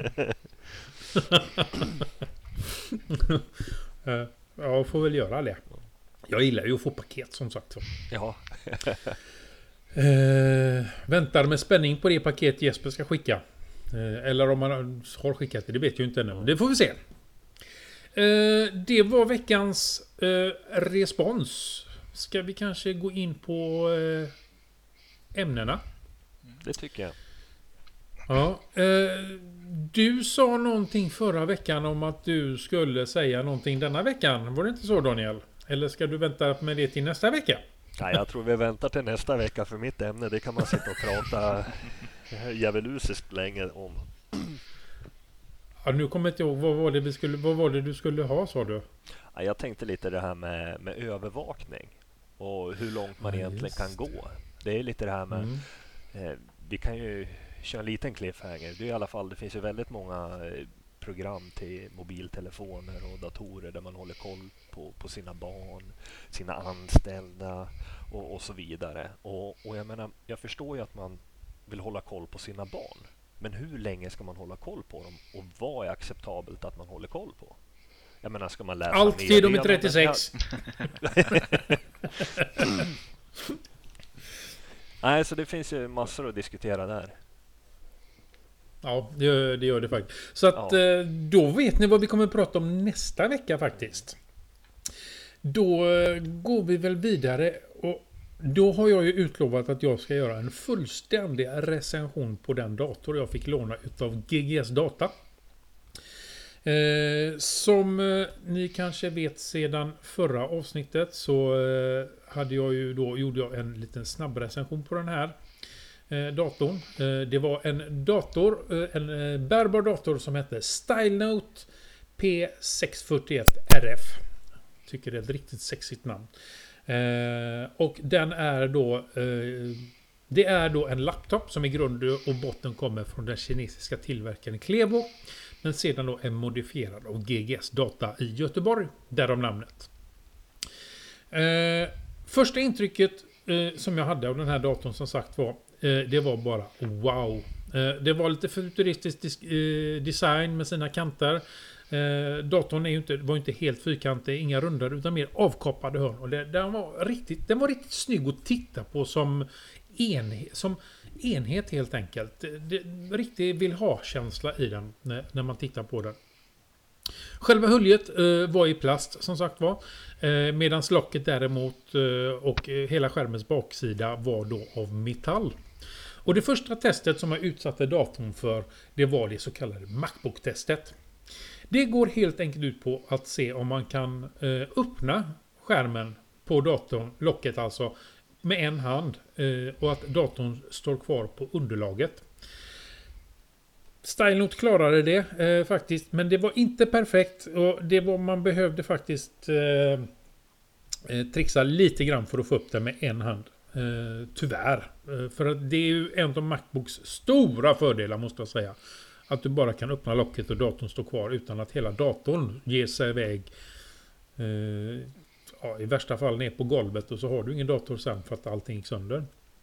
Jag får väl göra det. Jag gillar ju att få paket som sagt. Så. Ja. Väntar med spänning på det paket Jesper ska skicka. Eller om man har skickat det vet jag inte ännu. Det får vi se. Det var veckans respons. Ska vi kanske gå in på ämnena? Det tycker jag. Ja. Du sa någonting förra veckan om att du skulle säga någonting denna veckan. Var det inte så, Daniel? Eller ska du vänta med det till nästa vecka? Nej, jag tror vi väntar till nästa vecka för mitt ämne. Det kan man sitta och prata djävulusiskt länge om. Ja, nu kommer jag inte ihåg. Vad var det du skulle ha, sa du? Ja, jag tänkte lite det här med övervakning och hur långt man egentligen kan gå. Det är lite det här med vi kan ju köra en liten cliffhanger. Det är i alla fall, det finns ju väldigt många program till mobiltelefoner och datorer där man håller koll på sina barn, sina anställda och så vidare. Och jag menar, jag förstår ju att man vill hålla koll på sina barn. Men hur länge ska man hålla koll på dem? Och vad är acceptabelt att man håller koll på? Jag menar, ska man läsa allt till de är 36. Nej, så det finns ju massor att diskutera där. Ja, det gör det faktiskt. Så att då vet ni vad vi kommer att prata om nästa vecka faktiskt. Då går vi väl vidare och då har jag ju utlovat att jag ska göra en fullständig recension på den dator jag fick låna utav GGS Data. Som ni kanske vet sedan förra avsnittet så gjorde jag en liten snabb recension på den här datorn. Det var en bärbar dator som hette Stylenote P641RF. Tycker det är ett riktigt sexigt namn. Och den är då det är då en laptop som i grund och botten kommer från den kinesiska tillverkaren Clevo, men sedan då är modifierad av GGS Data i Göteborg, därav namnet. Första intrycket som jag hade av den här datorn som sagt var, det var bara wow. Det var lite futuristisk design med sina kanter. Datorn var inte helt fyrkantig, inga rundar utan mer avkapade hörn. Och den var riktigt snygg att titta på som enhet helt enkelt. Riktigt vill ha-känsla i den när man tittar på den. Själva höljet var i plast som sagt var. Medan locket däremot och hela skärmens baksida var då av metall. Och det första testet som jag utsatte datorn för, det var det så kallade MacBook-testet. Det går helt enkelt ut på att se om man kan öppna skärmen på datorn, locket alltså, med en hand och att datorn står kvar på underlaget. Stylenote klarade det faktiskt, men det var inte perfekt och man behövde faktiskt trixa lite grann för att få upp det med en hand. Tyvärr. För att det är ju en av MacBooks stora fördelar måste jag säga. Att du bara kan öppna locket och datorn står kvar utan att hela datorn ger sig iväg i värsta fall ner på golvet och så har du ingen dator sen för att allting gick sönder.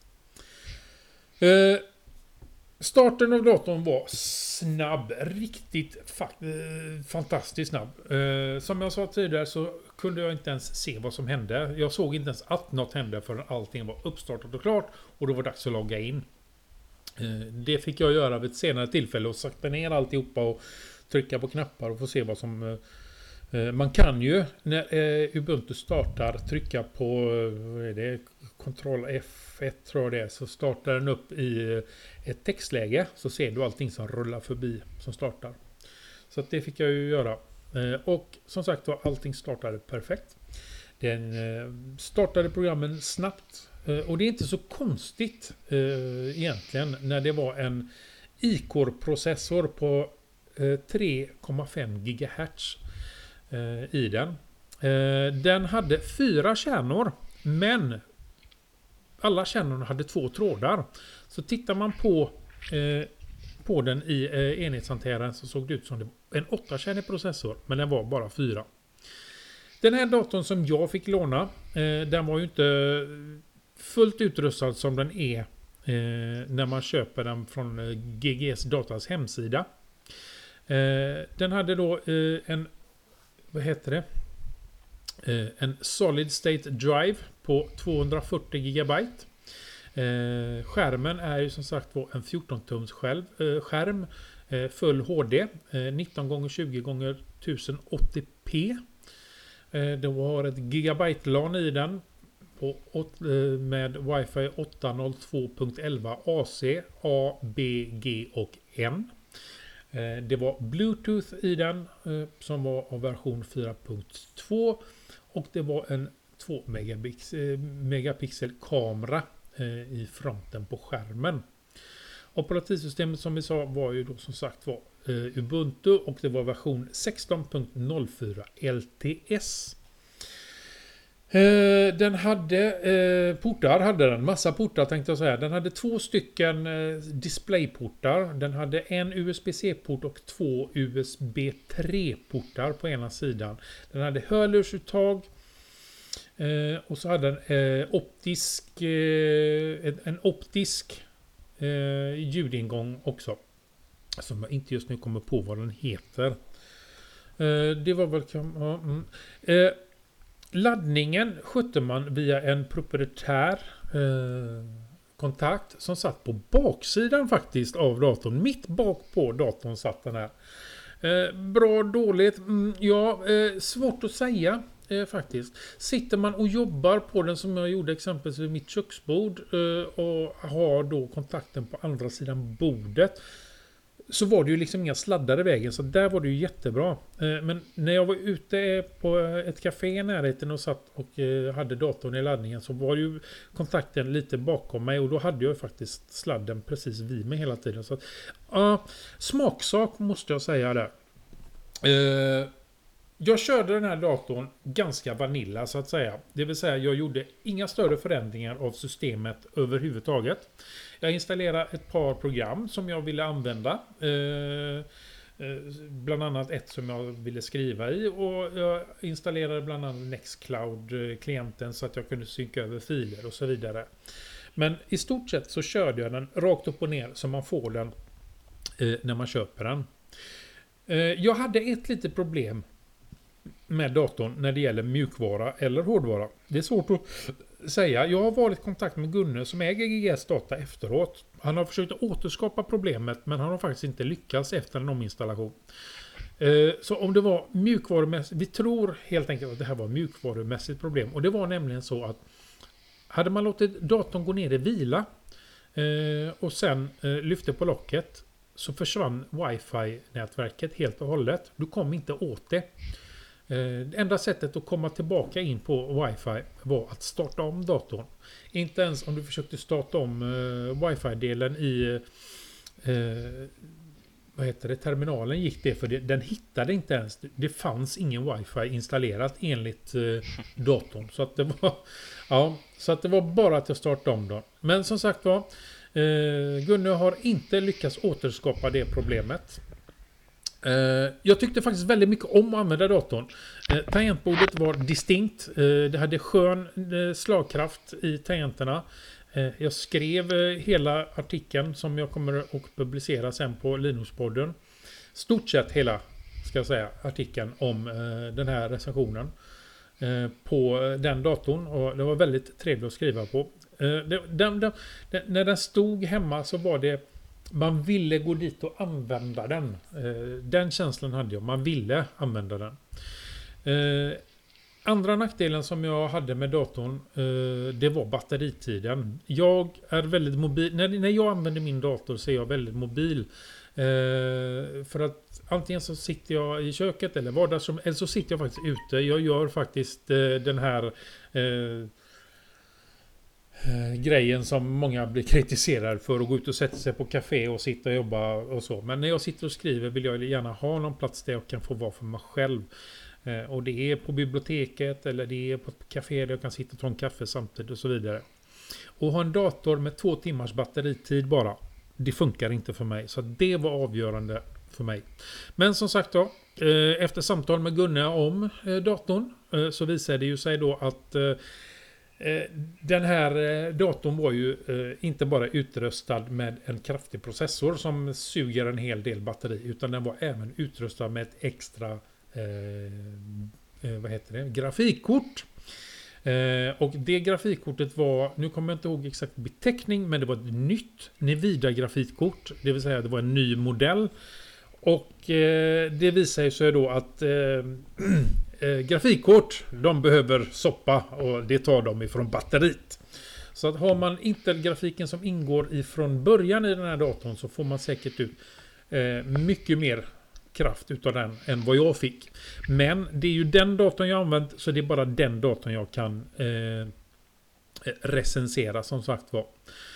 Starten av datorn var snabb, riktigt fantastiskt snabb. Som jag sa tidigare så kunde jag inte ens se vad som hände. Jag såg inte ens att något hände förrän allting var uppstartat och klart och det var dags att logga in. Det fick jag göra vid ett senare tillfälle och sakta ner alltihopa och trycka på knappar och få se vad som... Man kan ju när Ubuntu startar trycka på Ctrl F1 tror jag det är, så startar den upp i ett textläge så ser du allting som rullar förbi som startar. Så att det fick jag ju göra. Och som sagt var, allting startade perfekt. Den startade programmen snabbt. Och det är inte så konstigt egentligen när det var en iCore-processor på 3,5 GHz i den. Den hade 4 kärnor, men alla kärnorna hade 2 trådar. Så tittar man på den i enhetshanteraren så såg det ut som det var en 8-kärnig processor, men den var bara 4. Den här datorn som jag fick låna, den var ju inte fullt utrustad som den är när man köper den från GGS Datas hemsida. Den hade då en solid state drive på 240 GB. Skärmen är ju som sagt en 14-tums skärm, full HD, 19x20x1080p. Det var ett gigabyte LAN i den med Wi-Fi 802.11 AC, A, B, G och N. Det var Bluetooth i den som var av version 4.2 och det var en 2 megapixel kamera i fronten på skärmen. Operativsystemet som vi sa var ju då som sagt var Ubuntu och det var version 16.04 LTS. Den hade massa portar tänkte jag säga. Den hade 2 stycken displayportar. Den hade en USB-C-port och 2 USB 3-portar på ena sidan. Den hade hörlursuttag och så hade den en optisk ljudingång också. Som jag inte just nu kommer på vad den heter. Det var väl... Laddningen skötte man via en proprietär kontakt som satt på baksidan faktiskt av datorn. Mitt bak på datorn satt den här. Bra, dåligt? Svårt att säga faktiskt. Sitter man och jobbar på den som jag gjorde exempelvis vid mitt köksbord och har då kontakten på andra sidan bordet. så var det ju liksom inga sladdar i vägen, så där var det ju jättebra. Men när jag var ute på ett café i närheten och satt och hade datorn i laddningen, så var ju kontakten lite bakom mig, och då hade jag ju faktiskt sladden precis vid mig hela tiden. Så att, smaksak måste jag säga där. Jag körde den här datorn ganska vanilla så att säga. Det vill säga jag gjorde inga större förändringar av systemet överhuvudtaget. Jag installerade ett par program som jag ville använda. Bland annat ett som jag ville skriva i. Och jag installerade bland annat Nextcloud-klienten så att jag kunde synka över filer och så vidare. Men i stort sett så körde jag den rakt upp och ner som man får den när man köper den. Jag hade ett litet problem med datorn när det gäller mjukvara eller hårdvara. Det är svårt att säga. Jag har varit i kontakt med Gunne som äger GGS Data efteråt. Han har försökt att återskapa problemet, men han har faktiskt inte lyckats efter en ominstallation. Så om det var mjukvarumässigt, vi tror helt enkelt att det här var mjukvarumässigt problem. Och det var nämligen så att hade man låtit datorn gå ner i vila och sen lyfte på locket, så försvann wifi-nätverket helt och hållet. Du kom inte åt det. Det enda sättet att komma tillbaka in på wifi var att starta om datorn. Inte ens om du försökte starta om wifi-delen i terminalen gick det, för den hittade inte ens. Det fanns ingen wifi installerat enligt datorn. Så att det var bara att jag startade om då. Men som sagt var, Gunne har inte lyckats återskapa det problemet. Jag tyckte faktiskt väldigt mycket om att använda datorn. Tangentbordet var distinkt. Det hade skön slagkraft i tangenterna. Jag skrev hela artikeln som jag kommer att publicera sen på Linux-podden. Stort sett hela, ska jag säga, artikeln om den här recensionen på den datorn. Och det var väldigt trevligt att skriva på. När den stod hemma så var det, man ville gå dit och använda den. Den känslan hade jag. Man ville använda den. Andra nackdelen som jag hade med datorn, det var batteritiden. Jag är väldigt mobil. När jag använder min dator så är jag väldigt mobil. För att antingen så sitter jag i köket eller vardagsrum, eller så sitter jag faktiskt ute. Jag gör faktiskt den här grejen som många blir kritiserade för, att gå ut och sätta sig på café och sitta och jobba och så. Men när jag sitter och skriver vill jag gärna ha någon plats där jag kan få vara för mig själv. Och det är på biblioteket eller det är på ett café där jag kan sitta och ta en kaffe samtidigt och så vidare. Och ha en dator med 2 timmars batteritid bara, det funkar inte för mig. Så det var avgörande för mig. Men som sagt då, efter samtal med Gunne om datorn så visade det ju sig då att den här datorn var ju inte bara utrustad med en kraftig processor som suger en hel del batteri, utan den var även utrustad med ett extra grafikkort. Och det grafikkortet var, nu kommer jag inte ihåg exakt beteckning, men det var ett nytt Nvidia grafikkort, det vill säga det var en ny modell. Och det visar sig då att grafikkort, de behöver soppa, och det tar de ifrån batteriet. Så att har man Intel-grafiken som ingår ifrån början i den här datorn, så får man säkert ut mycket mer kraft utav den än vad jag fick. Men det är ju den datorn jag använt, så det är bara den datorn jag kan recensera som sagt var.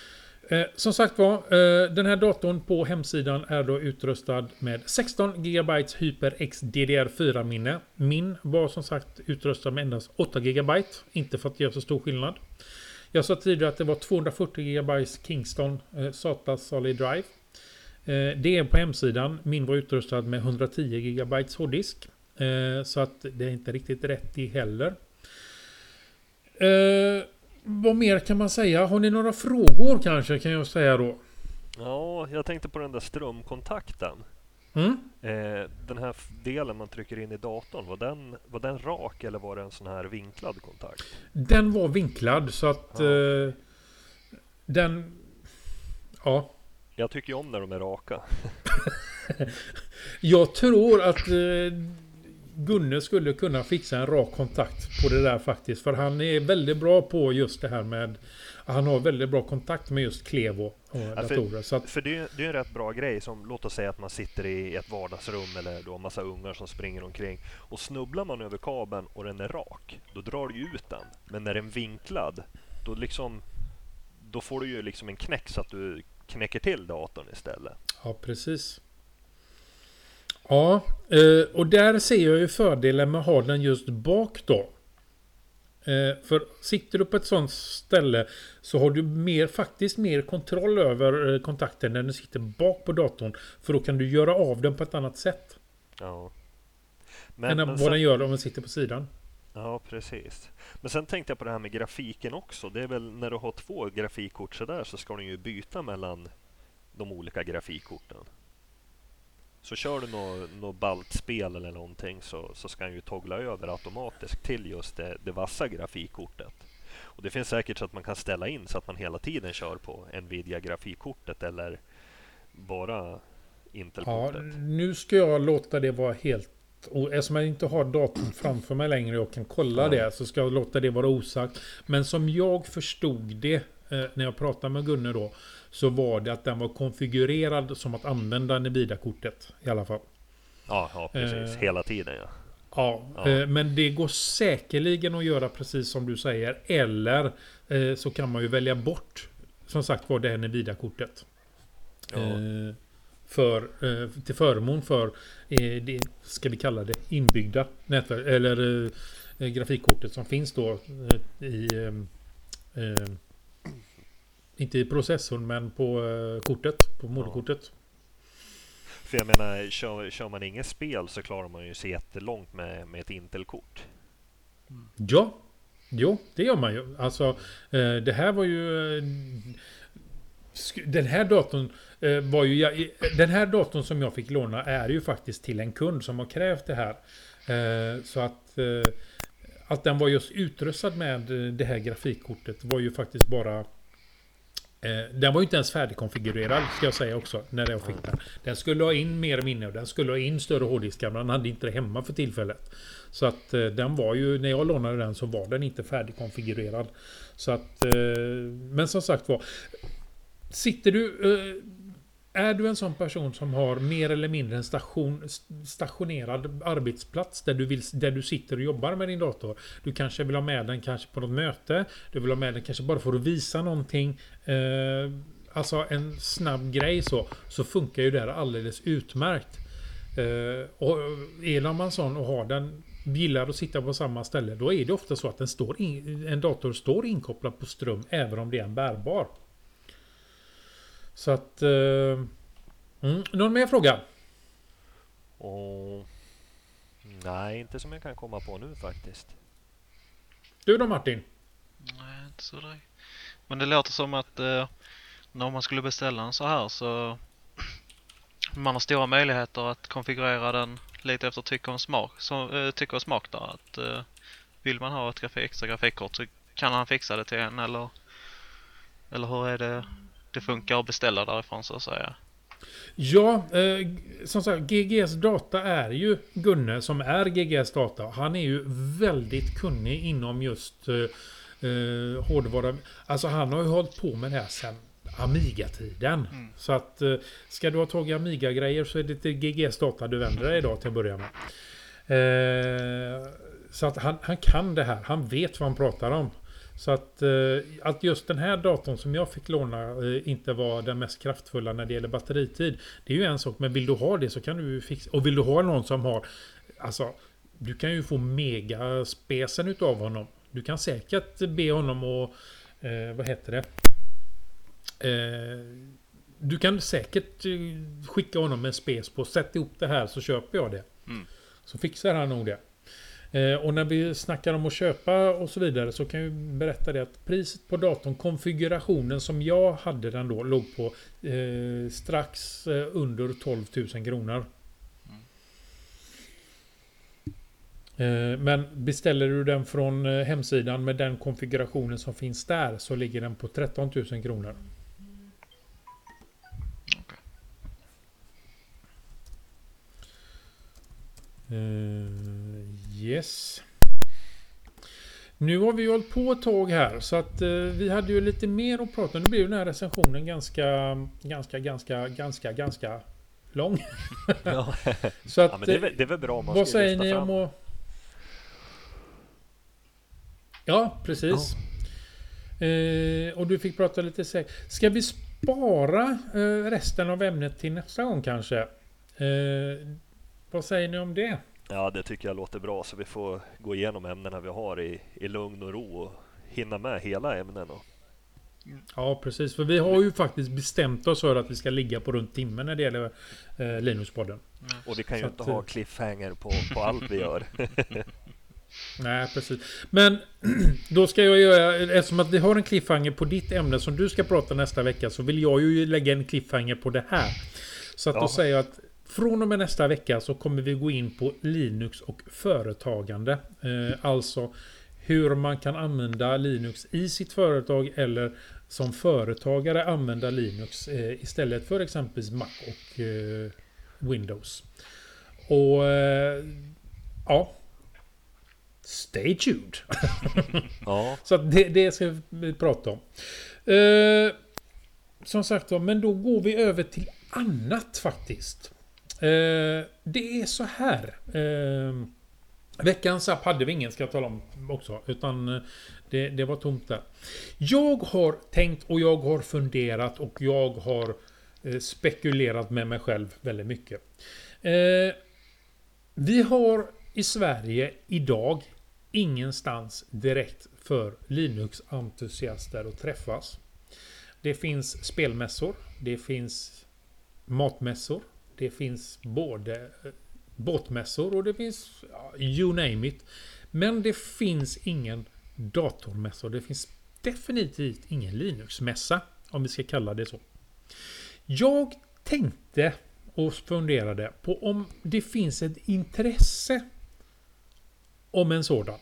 Den här datorn på hemsidan är då utrustad med 16 GB HyperX DDR4 minne. Min var som sagt utrustad med endast 8 GB, inte för att det gör så stor skillnad. Jag sa tidigare att det var 240 GB Kingston SATA Solid Drive. Det är på hemsidan. Min var utrustad med 110 GB hårddisk. Så att det är inte riktigt rätt i heller. Vad mer kan man säga? Har ni några frågor kanske, kan jag säga då? Ja, jag tänkte på den där strömkontakten. Den här delen man trycker in i datorn, var den rak eller var det en sån här vinklad kontakt? Den var vinklad, så att den... Ja. Jag tycker ju om när de är raka. Jag tror att Gunne skulle kunna fixa en rak kontakt på det där faktiskt. För han är väldigt bra på just det här med... Han har väldigt bra kontakt med just Clevo och datorer. Så att, för det är en rätt bra grej. Som, låt oss säga att man sitter i ett vardagsrum eller då en massa ungar som springer omkring. Och snubblar man över kabeln och den är rak, då drar du ut den. Men när den är vinklad, då får du ju liksom en knäck så att du knäcker till datorn istället. ja, precis. Ja, och där ser jag ju fördelen med att ha den just bak då. För sitter du på ett sånt ställe så har du faktiskt mer kontroll över kontakten när du sitter bak på datorn. För då kan du göra av den på ett annat sätt. Ja. Än vad den gör om den sitter på sidan. Ja, precis. Men sen tänkte jag på det här med grafiken också. Det är väl när du har 2 grafikkort så där så ska du ju byta mellan de olika grafikkorten. Så kör du något baltspel eller någonting så ska den ju toggla över automatiskt till just det vassa grafikkortet. Och det finns säkert så att man kan ställa in så att man hela tiden kör på Nvidia grafikkortet eller bara Intel-kortet. Ja, nu ska jag låta det vara helt... Och eftersom jag inte har datorn framför mig längre och kan kolla det så ska jag låta det vara osagt. Men som jag förstod det när jag pratade med Gunnar då, så var det att den var konfigurerad som att använda Nvidia-kortet i alla fall. Ja, precis. Hela tiden, ja. Ja. Men det går säkerligen att göra precis som du säger. Eller så kan man ju välja bort, som sagt var, det här Nvidia-kortet. Ja. Till förmån för det, ska vi kalla det, inbyggda nätverk eller grafikkortet som finns då i inte i processorn men på kortet, på moderkortet. För jag menar, kör man inget spel så klarar man ju sig jättelångt med ett Intel-kort. Ja, jo, det gör man ju. Alltså, det här var ju... Den här datorn var ju... Den här datorn som jag fick låna är ju faktiskt till en kund som har krävt det här. Så att den var just utrustad med det här grafikkortet var ju faktiskt bara... Den var ju inte ens färdigkonfigurerad, ska jag säga också, när jag fick den. Den skulle ha in mer minne och den skulle ha in större hårddiskar, men den hade inte det hemma för tillfället. Så att den var ju, när jag lånade den så var den inte färdigkonfigurerad. Så att, men som sagt var, sitter du... Är du en sån person som har mer eller mindre en stationerad arbetsplats där du sitter och jobbar med din dator. Du kanske vill ha med den kanske på något möte. Du vill ha med den kanske bara för att visa någonting. Alltså en snabb grej så funkar ju det här alldeles utmärkt. Och är man sån och har den, gillar att sitta på samma ställe, då är det ofta så att en dator står inkopplad på ström även om det är en bärbar. Så att... någon mer fråga? Nej, inte som jag kan komma på nu faktiskt. Du då Martin? Nej, inte så direkt. Men det låter som att när man skulle beställa en så här så man har stora möjligheter att konfigurera den lite efter tycke och smak där. Att, vill man ha ett extra grafikkort så kan han fixa det till en eller hur är det funkar att beställa därifrån så att säga. Ja, som sagt, GGS Data är ju Gunne som är GGS Data. Han är ju väldigt kunnig inom just hårdvara. Alltså han har ju hållit på med det här sedan Amiga-tiden. Så att ska du ha tagit Amiga-grejer så är det till GGS Data du vänder dig idag till att börja med. Så att han kan det här. Han vet vad han pratar om. Så att just den här datorn som jag fick låna inte var den mest kraftfulla när det gäller batteritid. Det är ju en sak, men vill du ha det så kan du fixa. Och vill du ha någon som har... Alltså, du kan ju få megaspecen utav honom. Du kan säkert be honom och... vad heter det? Du kan säkert skicka honom en spec på. Sätt ihop det här så köper jag det. Så fixar han nog det. Och när vi snackar om att köpa och så vidare så kan jag berätta det att priset på datorn, konfigurationen som jag hade den då, låg på strax under 12 000 kronor. Men beställer du den från hemsidan med den konfigurationen som finns där så ligger den på 13 000 kronor. Yes. Nu har vi ju hållit på ett tag här så att vi hade ju lite mer att prata om. Nu blev den här recensionen ganska lång. Ja. Så att, Ja, men det är väl bra om man vad ska säger lyfta ni fram. om att... Ja, precis. Och du fick prata lite säkert. Ska vi spara resten av ämnet till nästa gång kanske? Vad säger ni om det? Ja, det tycker jag låter bra, så vi får gå igenom ämnena vi har i lugn och ro och hinna med hela ämnen. Ja, precis. För vi har ju faktiskt bestämt oss för att vi ska ligga på runt timmen när det gäller Linux-podden. Och vi kan ju Så inte att, ha cliffhanger på allt vi gör. Nej, precis. Men då ska jag göra, eftersom att vi har en cliffhanger på ditt ämne som du ska prata nästa vecka, så vill jag ju lägga en cliffhanger på det här. Så att då säger jag att från och med nästa vecka så kommer vi gå in på Linux och företagande. Alltså hur man kan använda Linux i sitt företag eller som företagare använda Linux istället för exempelvis Mac och Windows. Och ja, stay tuned. Ja. Så att det ska vi prata om. Som sagt då, men då går vi över till annat faktiskt. Det är så här. Veckans app hade vi ingen, ska jag tala om också. Utan det var tomt där. Jag har tänkt och jag har funderat och jag har spekulerat med mig själv väldigt mycket. Vi har i Sverige idag ingenstans direkt för Linux-entusiaster att träffas. Det finns spelmässor, det finns matmässor, det finns både båtmässor och det finns you name it. Men det finns ingen datormässa. Det finns definitivt ingen Linux-mässa, om vi ska kalla det så. Jag tänkte och funderade på om det finns ett intresse om en sådan.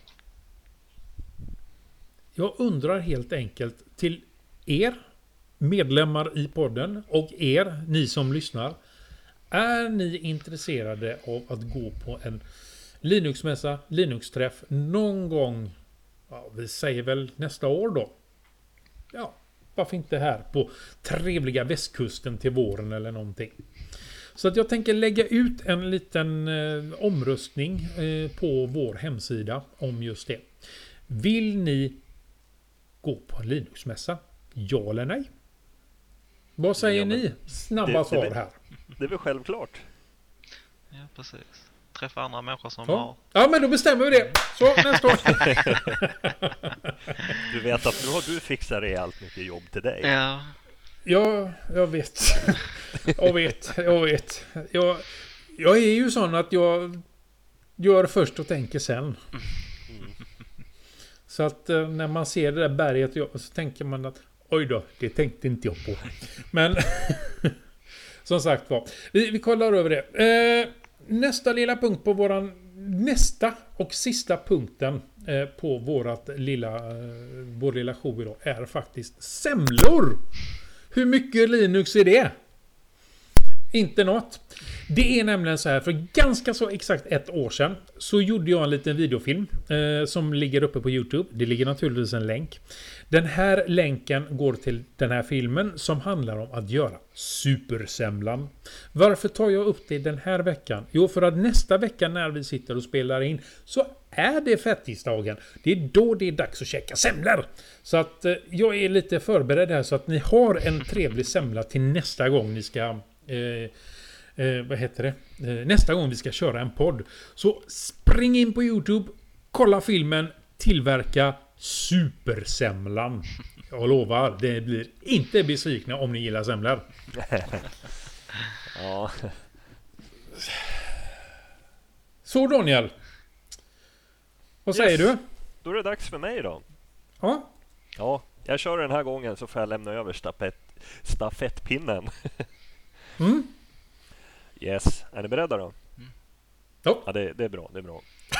Jag undrar helt enkelt till er medlemmar i podden och er, ni som lyssnar. Är ni intresserade av att gå på en Linux-mässa, Linux-träff någon gång, ja, vi säger väl nästa år då? Ja, varför inte här på trevliga västkusten till våren eller någonting. Så att jag tänker lägga ut en liten omröstning på vår hemsida om just det. Vill ni gå på en Linux-mässa? Ja eller nej? Vad säger ni? Snabba svar här. Det är väl självklart. Ja, precis. Träffa andra människor som Ja. har... Ja, men då bestämmer vi det. Så, nästa år. Du vet att nu har du fixat rejält mycket jobb till dig. Ja, Ja, jag vet. Jag vet. Jag är ju sån att jag gör först och tänker sen. Så att när man ser det där berget så tänker man att oj då, det tänkte inte jag på. Men som sagt var, vi kollar över det. Nästa lilla punkt på nästa och sista punkten på vår lilla show idag är faktiskt semlor. Hur mycket Linux är det? Inte något. Det är nämligen så här, för ganska så exakt ett år sedan så gjorde jag en liten videofilm som ligger uppe på YouTube. Det ligger naturligtvis en länk. Den här länken går till den här filmen som handlar om att göra supersemlan. Varför tar jag upp det den här veckan? Jo, för att nästa vecka när vi sitter och spelar in så är det fettisdagen. Det är då det är dags att käka semlor. Så att jag är lite förberedd här så att ni har en trevlig semla till nästa gång ni ska... nästa gång vi ska köra en podd. Så spring in på YouTube, kolla filmen, tillverka supersemlan. Jag lovar, det blir inte besvikna om ni gillar semlor. Ja. Så Daniel, vad säger du? Då är det dags för mig då. Ja, Ja, jag kör den här gången så får jag lämna över stafettpinnen. Yes, är ni beredda då? Ja, det är bra, det är bra.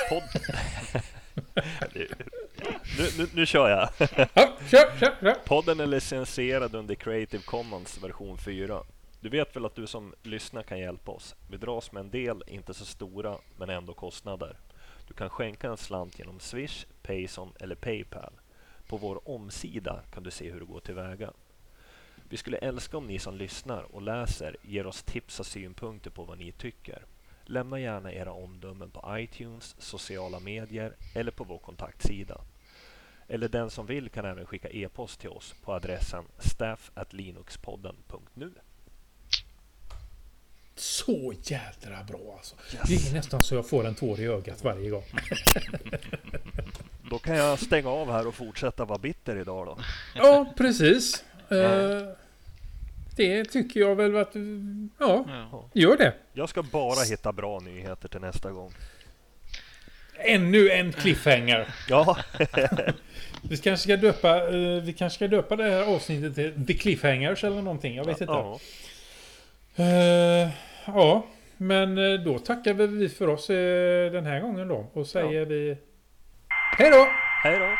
Nu kör jag. ja kör. Podden är licensierad under Creative Commons version 4. Du vet väl att du som lyssnar kan hjälpa oss. Vi dras med en del, inte så stora, men ändå kostnader. Du kan skänka en slant genom Swish, Payson eller Paypal. På vår omsida kan du se hur det går tillväga. Vi skulle älska om ni som lyssnar och läser ger oss tips och synpunkter på vad ni tycker. Lämna gärna era omdömen på iTunes, sociala medier eller på vår kontaktsida. Eller den som vill kan även skicka e-post till oss på adressen staff@linuxpodden.nu. Så jädra bra alltså. Yes. Det är nästan så jag får en tår i ögat varje gång. Då kan jag stänga av här och fortsätta vara bitter idag då. Ja, precis. Det tycker jag väl att... Ja, gör det. Jag ska bara hitta bra nyheter till nästa gång. Ännu en cliffhanger. Ja. Vi kanske ska döpa det här avsnittet till The Cliffhangers eller någonting. Jag vet inte. Ja. Ja, men då tackar vi för oss den här gången då. Och säger vi... Hej då! Hej då!